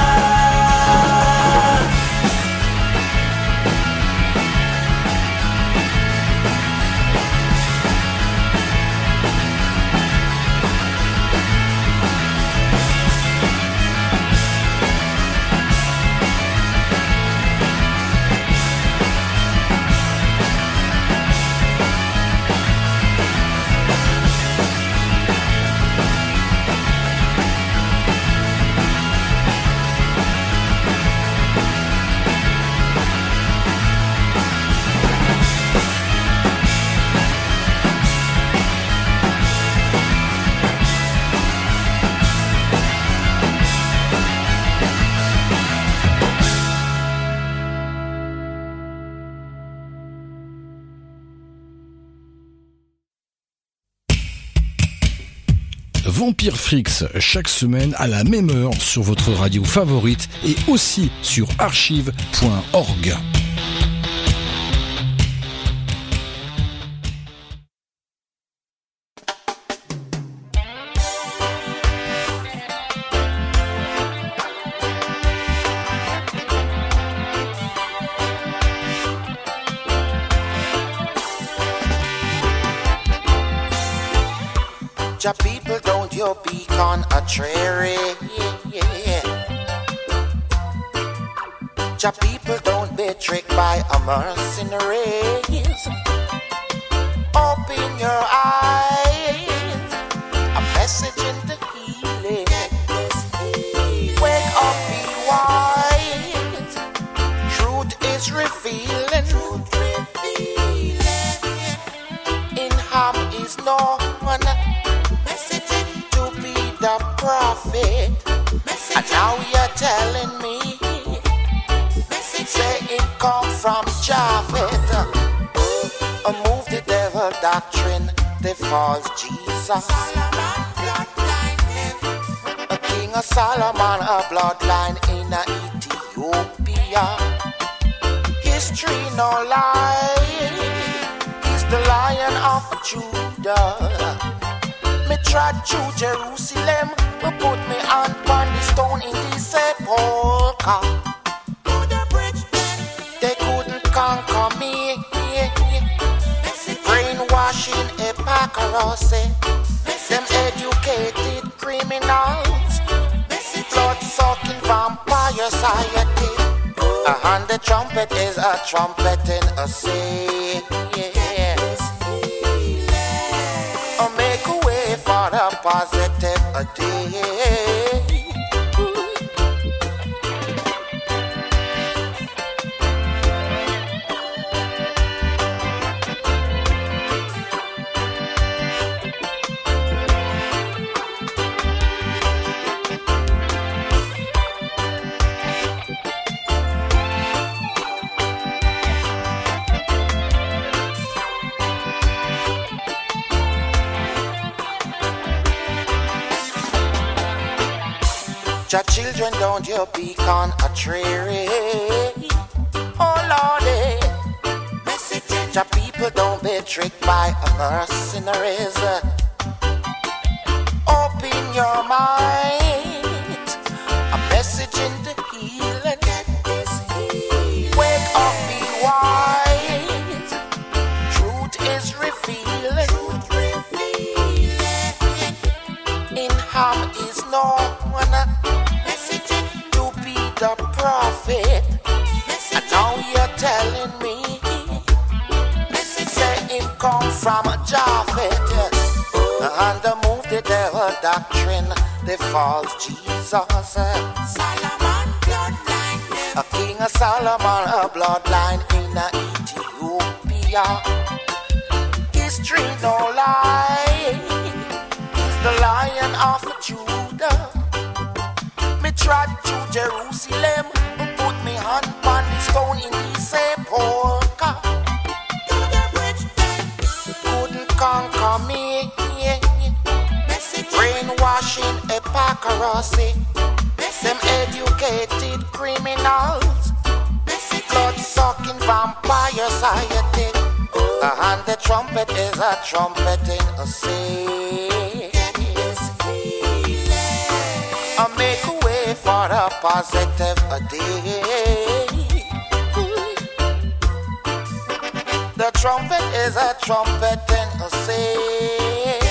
Vampire Freaks, chaque semaine à la même heure sur votre radio favorite et aussi sur archive point org. Jah people, don't your beacon a treasury. Your people don't be tricked by a mercenaries. Open your eyes, a message in the healing. Wake up, be wise. Truth is revealing. In harm is no one. Message to be the prophet. And now you're telling me. Say it come from Japhet. Uh, move the devil doctrine, the false Jesus. A king of Solomon, a bloodline in a Ethiopia. History no lie. He's the Lion of Judah. Me trod through Jerusalem. We put me on the stone in the sepulchre. They couldn't conquer me. Brainwashing hypocrisy. Them educated criminals. Blood-sucking vampire society. And the trumpet is a trumpeting a say. Oh, make a way for the positive a day. Your children don't you beacon a treasury. Oh Lordy, message. Your people don't be tricked by a mercenaries. Open your mind, a message in the healing. Wake up, be wise. Truth is revealing. In harm is no one. The prophet, and now you're telling me, say him come from Japhet, and the move the devil doctrine, the false Jesus. Solomon bloodline, a king of Solomon, a bloodline in a Ethiopia. History no lie, he's the Lion of Judah. Me trod through Jerusalem, put me hand on the stone in the sepulchre. Couldn't conquer me. Brainwashing hypocrisy. Them educated criminals. Blood-sucking vampire society. And the trumpet is a trumpeting a say. I make a way for a positive a day. The trumpet is a trumpeting a say.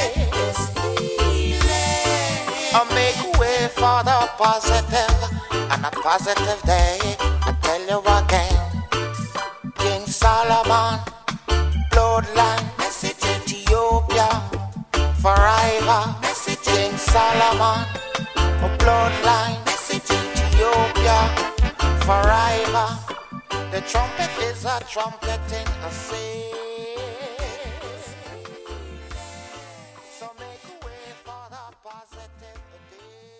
I make a way for the positive and a positive day. I tell you again, King Solomon, bloodline, message Ethiopia, forever, message King Solomon. A bloodline, message Ethiopia, forever. The trumpet is a trumpeting a say. So make a way for the positive day.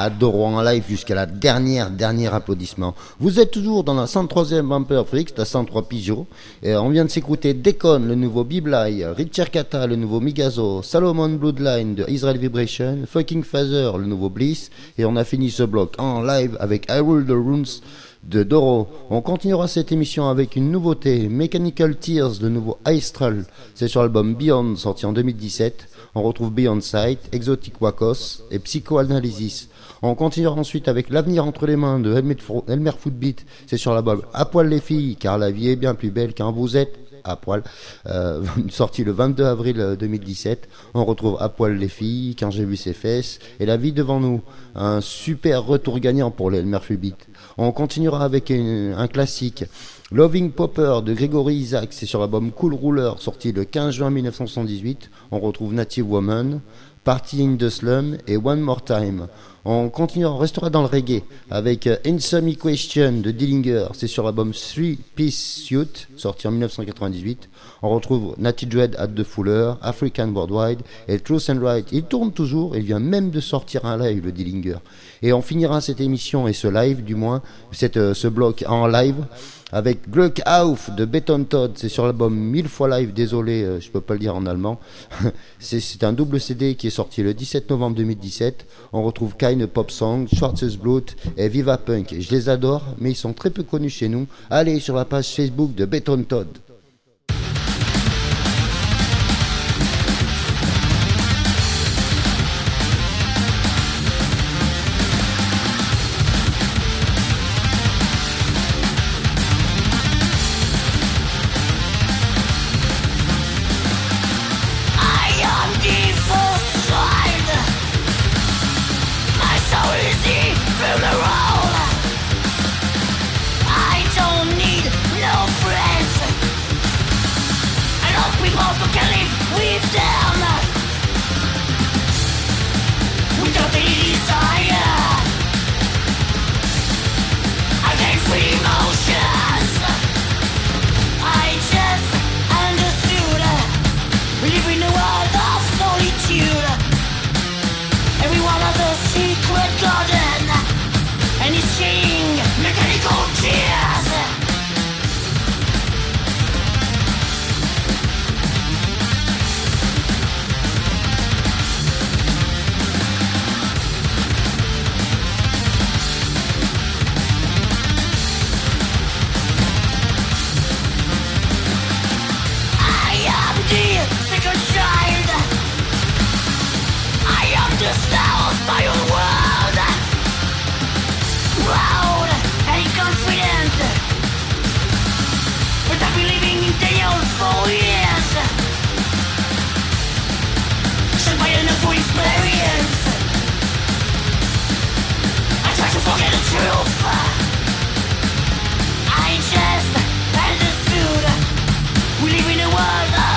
à Doro en live jusqu'à la dernière, dernière applaudissement. Vous êtes toujours dans la cent troisième Vampire Freaks, la cent trois Pigeot. Et on vient de s'écouter Decon, le nouveau Biblai, Richard Kata, le nouveau Migazo, Salomon Bloodline de Israel Vibration, Fucking Father, le nouveau Bliss. Et on a fini ce bloc en live avec I Rule the Runes de Doro. On continuera cette émission avec une nouveauté, Mechanical Tears, le nouveau Aistral. C'est sur l'album Beyond, sorti en deux mille dix-sept. On retrouve Beyond Sight, Exotic Wakos et Psychoanalysis. On continuera ensuite avec L'avenir entre les mains de Elmer Footbeat. C'est sur l'album À poil les filles, car la vie est bien plus belle quand vous êtes à poil, euh, sorti le vingt-deux avril deux mille dix-sept. On retrouve À poil les filles, Quand j'ai vu ses fesses et La vie devant nous. Un super retour gagnant pour les Elmer Footbeat. On continuera avec un, un classique, Loving Popper de Gregory Isaac. C'est sur l'album Cool Ruler, sorti le quinze juin mille neuf cent soixante-dix-huit. On retrouve Native Woman, Party in the Slum et One More Time. On continuera, on restera dans le reggae avec Handsome Equation de Dillinger. C'est sur l'album Three Piece Suit, sorti en mille neuf cent quatre-vingt-dix-huit. On retrouve Natty Dread at the Fuller, African Worldwide et Truth and Right. Il tourne toujours, il vient même de sortir un live, le Dillinger. Et on finira cette émission et ce live, du moins, cette, ce bloc en live, avec Glück auf de Beton Todd. C'est sur l'album Mille fois live, désolé, euh, je peux pas le dire en allemand. c'est, c'est un double C D qui est sorti le dix-sept novembre deux mille dix-sept. On retrouve Kind Pop Song, Schwarzes Blut et Viva Punk. Je les adore, mais ils sont très peu connus chez nous. Allez sur la page Facebook de Beton Todd.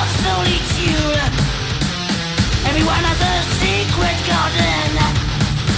Everyone has a secret garden,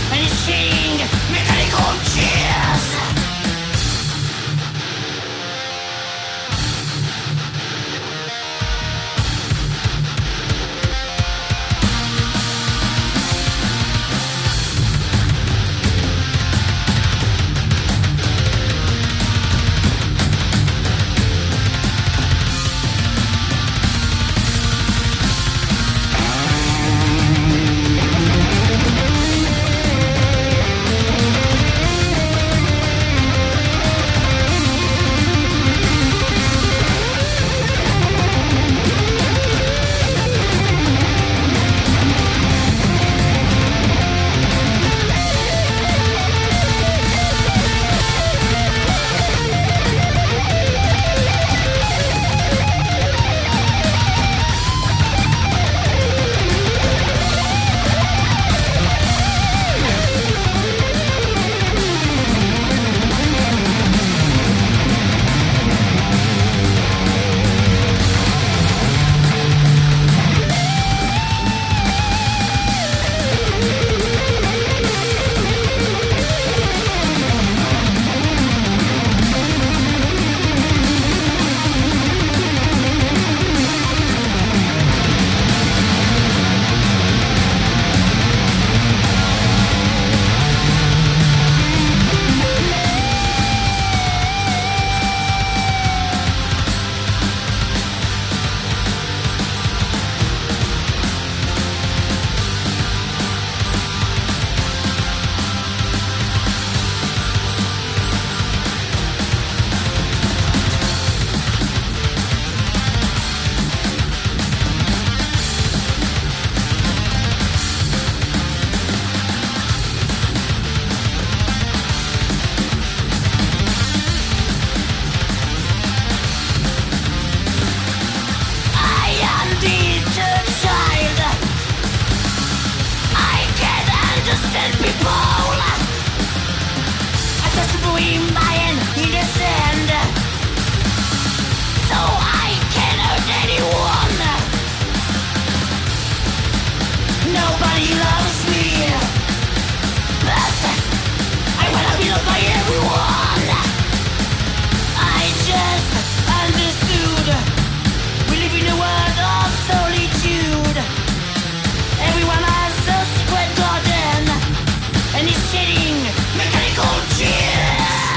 Nobody loves me, but I wanna be loved by everyone. I just understood we live in a world of solitude. Everyone has a secret garden and is shedding mechanical tears.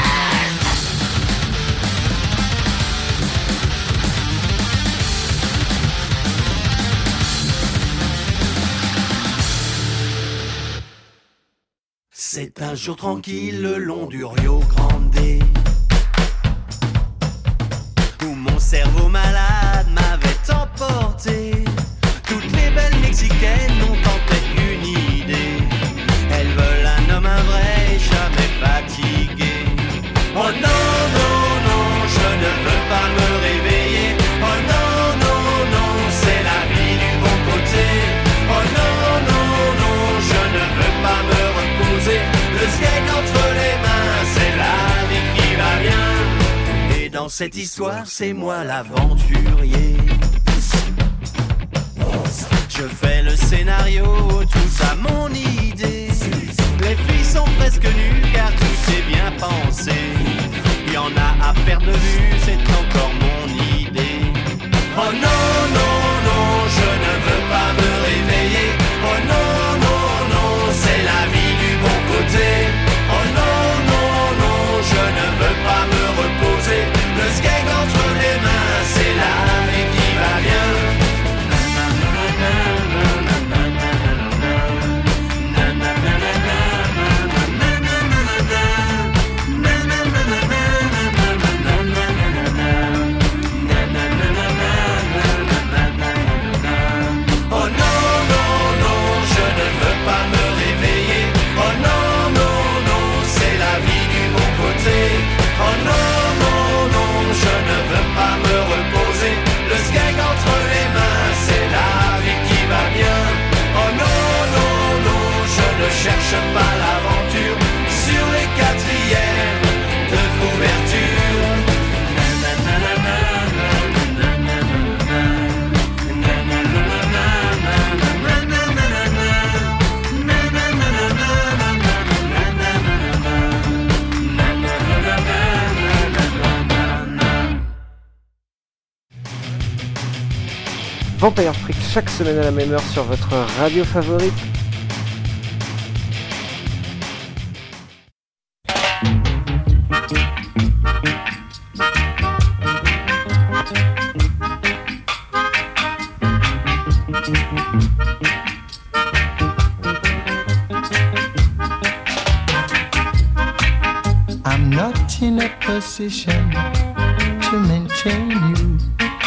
C'est un jour tranquille le long du Rio Grande, où mon cerveau malade m'avait emporté. Toutes les belles mexicaines ont en tête une idée. Elles veulent un homme, un vrai, jamais fatigué. Oh non, non, non, je ne veux pas me réveiller. Oh non, non, non, c'est la vie du bon côté. Oh non, non, non, je ne veux pas me reposer. Le skate entre les mains, c'est la vie qui va bien. Et dans cette histoire, c'est moi l'aventurier. Je fais le scénario, tout à mon idée. Les filles sont presque nues car tout est bien pensé. Il y en a à perdre de vue, c'est encore mon idée. Oh non, non, non, je ne veux pas me réveiller. Oh non, non, non, c'est la vie du bon côté. Oh non, non, non, je ne veux pas me reposer. Le skate entre les mains, c'est la vie qui va bien. Cherche pas l'aventure sur les quatrièmes de couverture. Vampire Freak chaque semaine à la même heure sur votre radio favorite. I'm not in a position to maintain you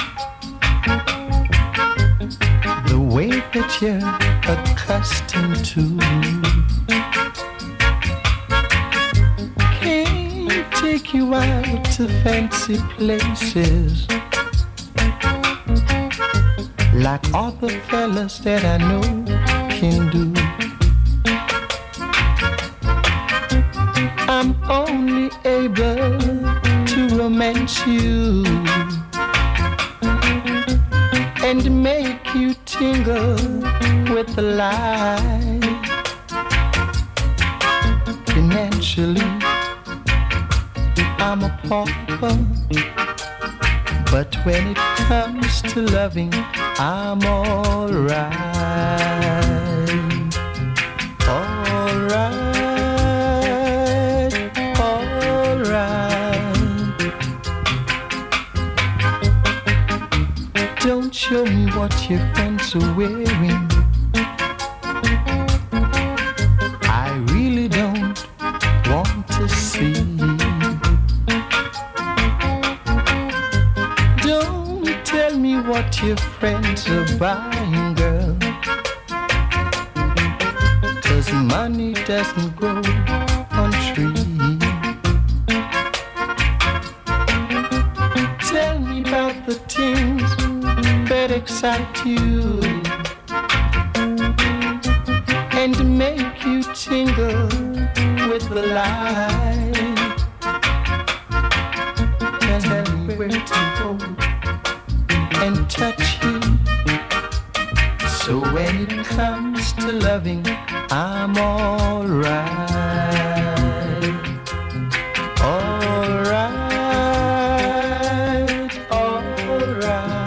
the way that you're accustomed to. Can't take you out to fancy places like all the fellas that I know can do. I'm only able to romance you and make you tingle with the light. Financially, I'm a pauper, but when it comes to loving, I'm alright. Alright. Don't show me what your friends are wearing. I really don't want to see. Don't tell me what your friends are buying, girl, 'cause money doesn't grow on trees. Tell me about the things that excite you and make you tingle with the light. Tell me where to go and touch you, so when it comes comes to loving, I'm alright. Alright, alright.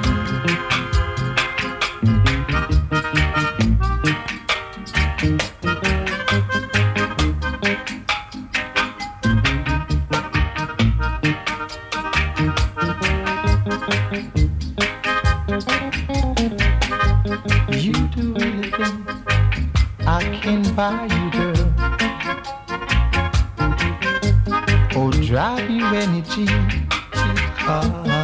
You do anything I can buy you, girl. Or drive you any cheap, cheap car.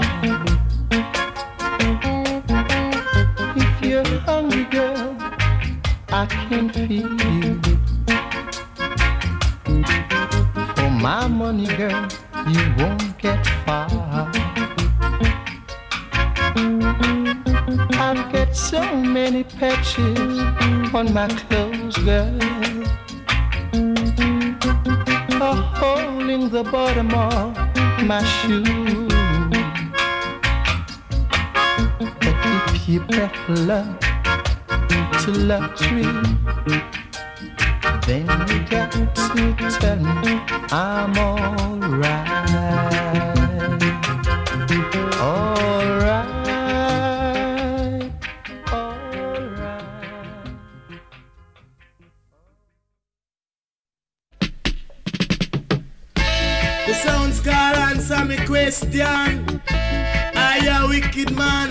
If you're hungry, girl, I can feed you. For my money, girl, you won't get far. I've got so many patches on my clothes, girl. A hole in the bottom of my shoe. But if you prefer love to luxury, then you got to tell me I'm alright. Alright. The sounds call answer me question. Are you a wicked man?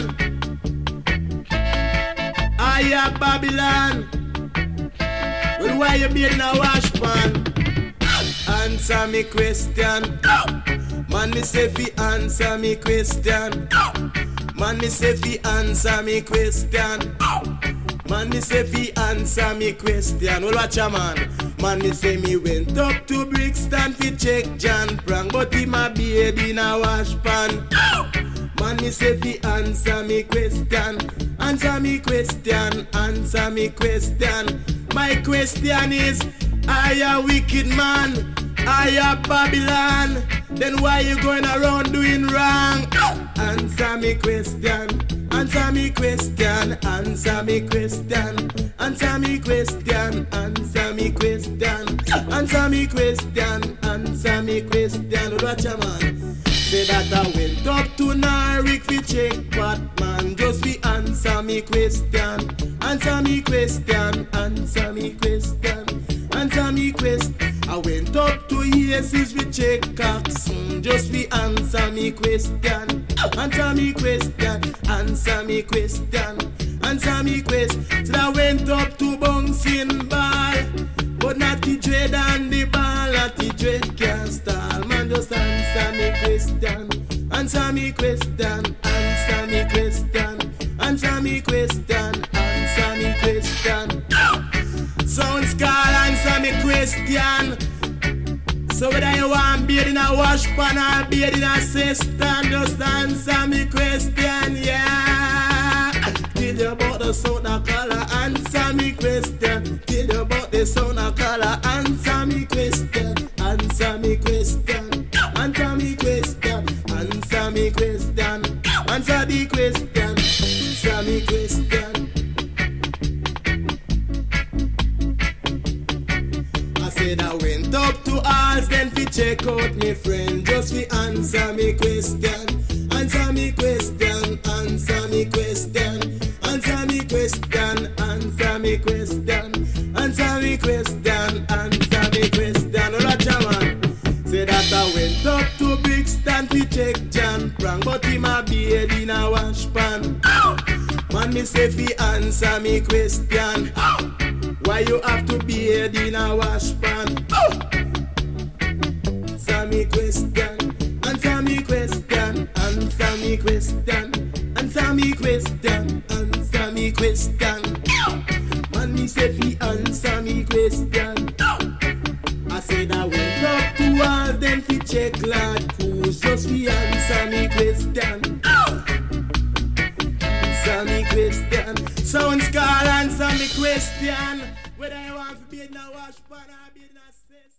Are you a Babylon? Well, why you being a wash pan? Answer me question. Man, me say fi answer me question. Man, me say fi answer me question. Man, me say fi answer me question. Well, watch a man. Man, me say me went up to Brixton fi check John Prang, but him a beard in a wash pan. Man, me say fi answer me question. Answer me question. Answer me question. My question is, are you a wicked man? Are you a Babylon? Then why you going around doing wrong? Answer me question. Answer me question. Answer me question. Answer me question. Answer me question. Answer me question. Answer me question. Watch a man. Say that I went up to Narvik fi check Batman. Just fi answer me question. Answer me question. Answer me question. Answer me question. I went up to Yesus fi check Coxon. Just fi answer me question. Answer me question. Answer me question. Answer me question. So I went up to Bouncing Ball, but not the dread and the ball. Not the dread can't stall. Man, just answer me question. Answer me question. Answer me question. Answer me question. Answer me question. Sounds call answer me question. So whether you want beard in a wash pan or beard in a cistern, just answer me question, yeah. Tell you about the sound of color, answer me question. Tell you about the sound of color, answer me question. Answer me question. Answer me question. Answer me question. Answer the question. Answer me question. I said I went up to Alls then fi check out me friend. Just fi answer me question. Answer me question. Answer me question. Answer me question. Answer me question. Answer me question. Answer me question. Watch a man. Say that I went up to Brixton fi check John Prang, but him a beard in a wash pan. Man, me say fi answer me question. Why you have to beard in a wash pan? Answer me question. Answer me question. Answer me question. Answer me question. Answer me question. Man, me say fi answer me question. I said I went up to Walls then fi check Lord Cruz. Just fi answer me question. Answer me question. Sounds call answer me question. Whether you want to be in a wash pan or be in a cistern.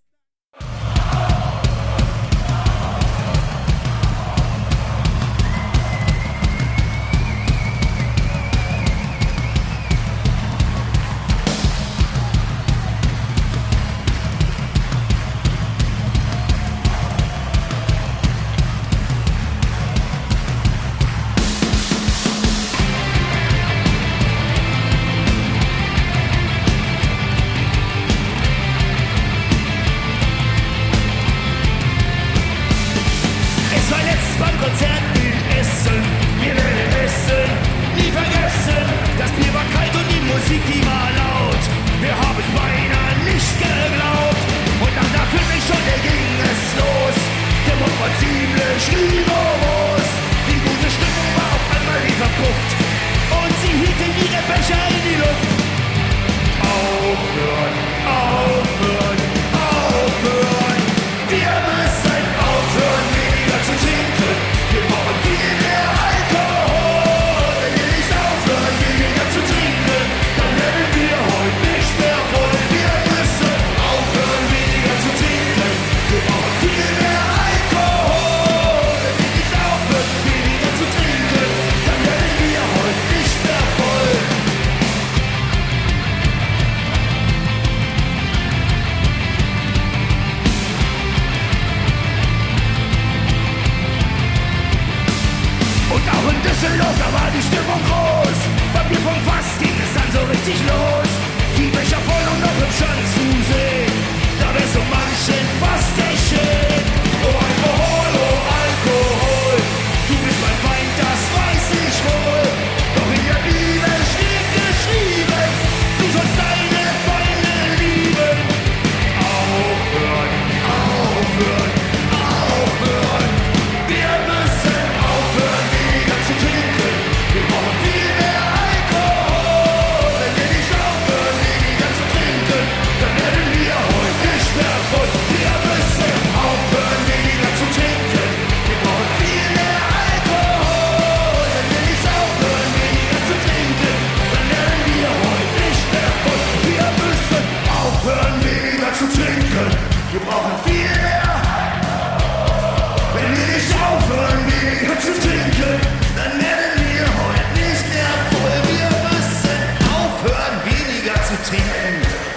sind fast geschehen. Oh Alkohol, oh Alkohol, du bist mein Feind, das weiß ich wohl. Doch in der Bibel steht geschrieben, du sollst deine Feinde lieben. Aufhören, aufhören, aufhören. Wir müssen aufhören, weniger zu trinken. Wir brauchen viel mehr Alkohol. Wenn wir nicht aufhören, weniger zu trinken, dann werden wir heute nicht mehr voll. Wir müssen aufhören, weniger zu trinken. Wir brauchen viel mehr Alkohol. Wenn wir nicht aufhören, weniger zu trinken, dann werden wir heute nicht mehr voll. Wir müssen aufhören, weniger zu trinken. Wir brauchen viel mehr. Wenn wir nicht aufhören, weniger zu trinken, dann werden wir heute nicht mehr voll. Wir müssen aufhören, weniger zu trinken.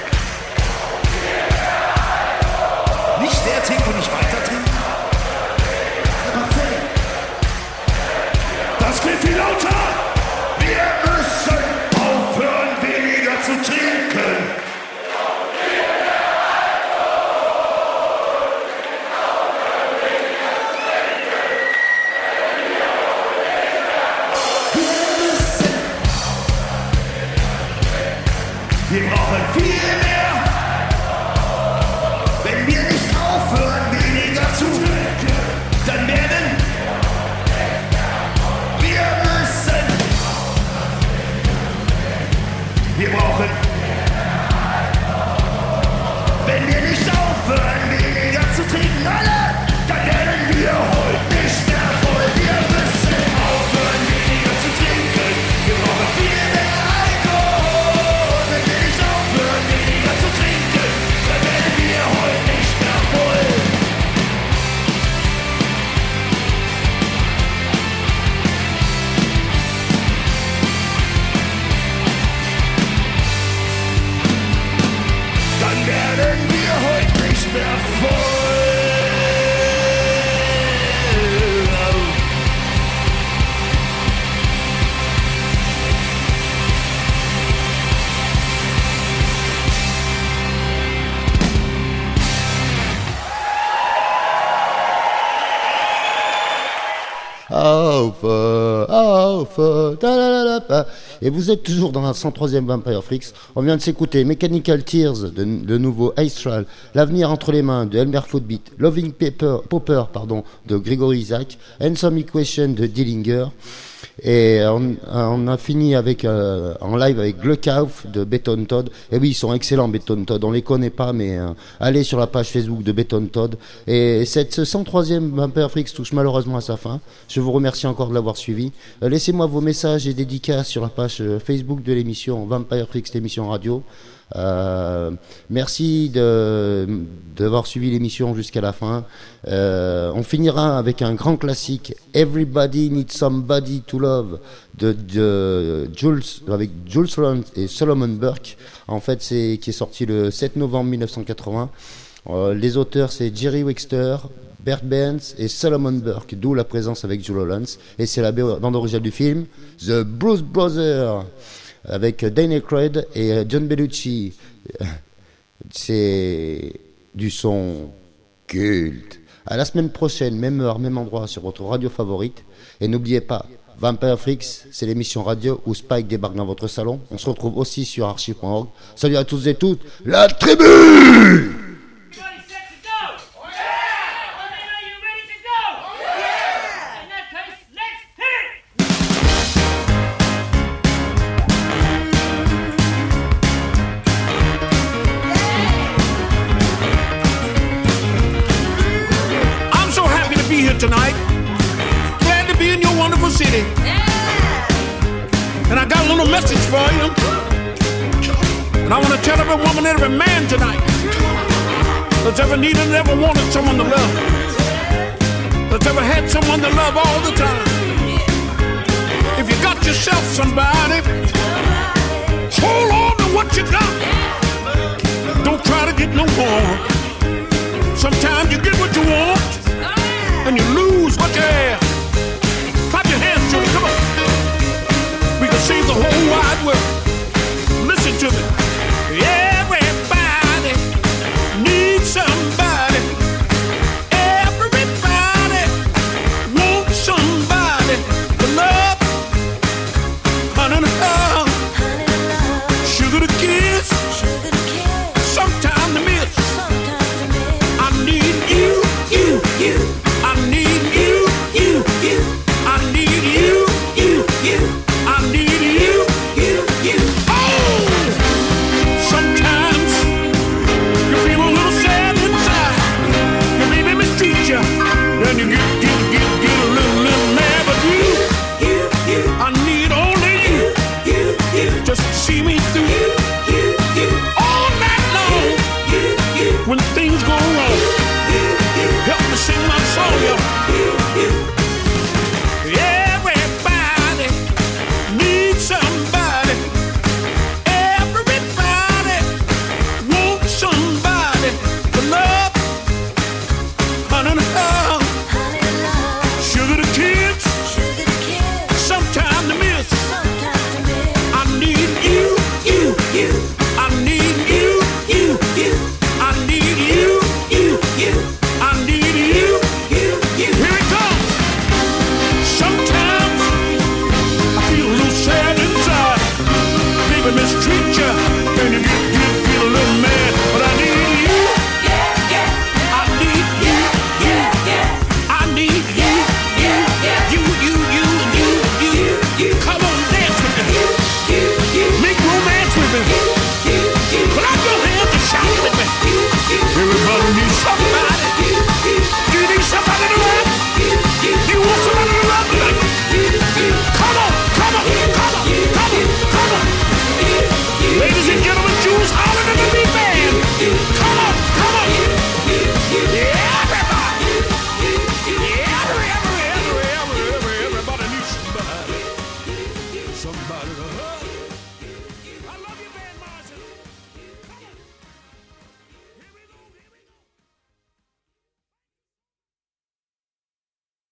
Nicht leer trinken und nicht weiter trinken. Perfekt. Das klingt viel lauter. Wir müssen aufhören, weniger zu trinken. Wir brauchen viel mehr. Wenn wir nicht aufhören, weniger zu trinken, dann werden wir müssen. Wir brauchen. Wenn wir nicht aufhören, weniger zu trinken, alle, dann werden wir heute nicht mehr voll. Wir müssen aufhören, weniger zu trinken. Wir brauchen viel mehr Alkohol. Wenn wir nicht aufhören, weniger zu trinken, dann werden wir heute nicht mehr voll. Dann werden wir heute nicht mehr voll. Aufhören, aufhören, da, da, da, da, da. Et vous êtes toujours dans la cent troisième Vampire Freaks. On vient de s'écouter Mechanical Tears de, de nouveau Astral, L'avenir entre les mains de Elmer Footbeat, Loving Paper, Popper pardon, de Gregory Isaac, Handsome Equation de Dillinger. Et on, on a fini avec euh, en live avec Gluckauf de Beton Todd. Et oui, ils sont excellents, Beton Todd. On les connaît pas, mais euh, allez sur la page Facebook de Beton Todd. Et cette cent troisième Vampire Freaks touche malheureusement à sa fin. Je vous remercie encore de l'avoir suivi. Euh, laissez-moi vos messages et dédicaces sur la page euh, Facebook de l'émission Vampire Freaks, l'émission radio. Euh, merci de d'avoir suivi l'émission jusqu'à la fin. Euh, on finira avec un grand classique, Everybody Needs Somebody to Love de, de Jules, avec Jules Holland et Solomon Burke. En fait, c'est qui est sorti le sept novembre mille neuf cent quatre-vingts. Euh, les auteurs, c'est Jerry Wexler, Bert Burns et Solomon Burke, d'où la présence avec Jules Holland. Et c'est la bande originale du film The Blues Brothers, avec Dane Aykroyd et John Belushi. C'est du son culte. À la semaine prochaine, même heure, même endroit, sur votre radio favorite. Et n'oubliez pas, Vampire Freaks, c'est l'émission radio où Spike débarque dans votre salon. On se retrouve aussi sur archive point org. Salut à tous et toutes, la tribu! Tonight, glad to be in your wonderful city. And I got a little message for you. And I want to tell every woman and every man tonight that's ever needed and ever wanted someone to love, that's ever had someone to love all the time. If you got yourself somebody, hold on to what you got. Don't try to get no more. Sometimes you get what you want and you lose what you have. Clap your hands, Julie, come on. We can save the whole wide world. Listen to me. Everybody needs somebody. is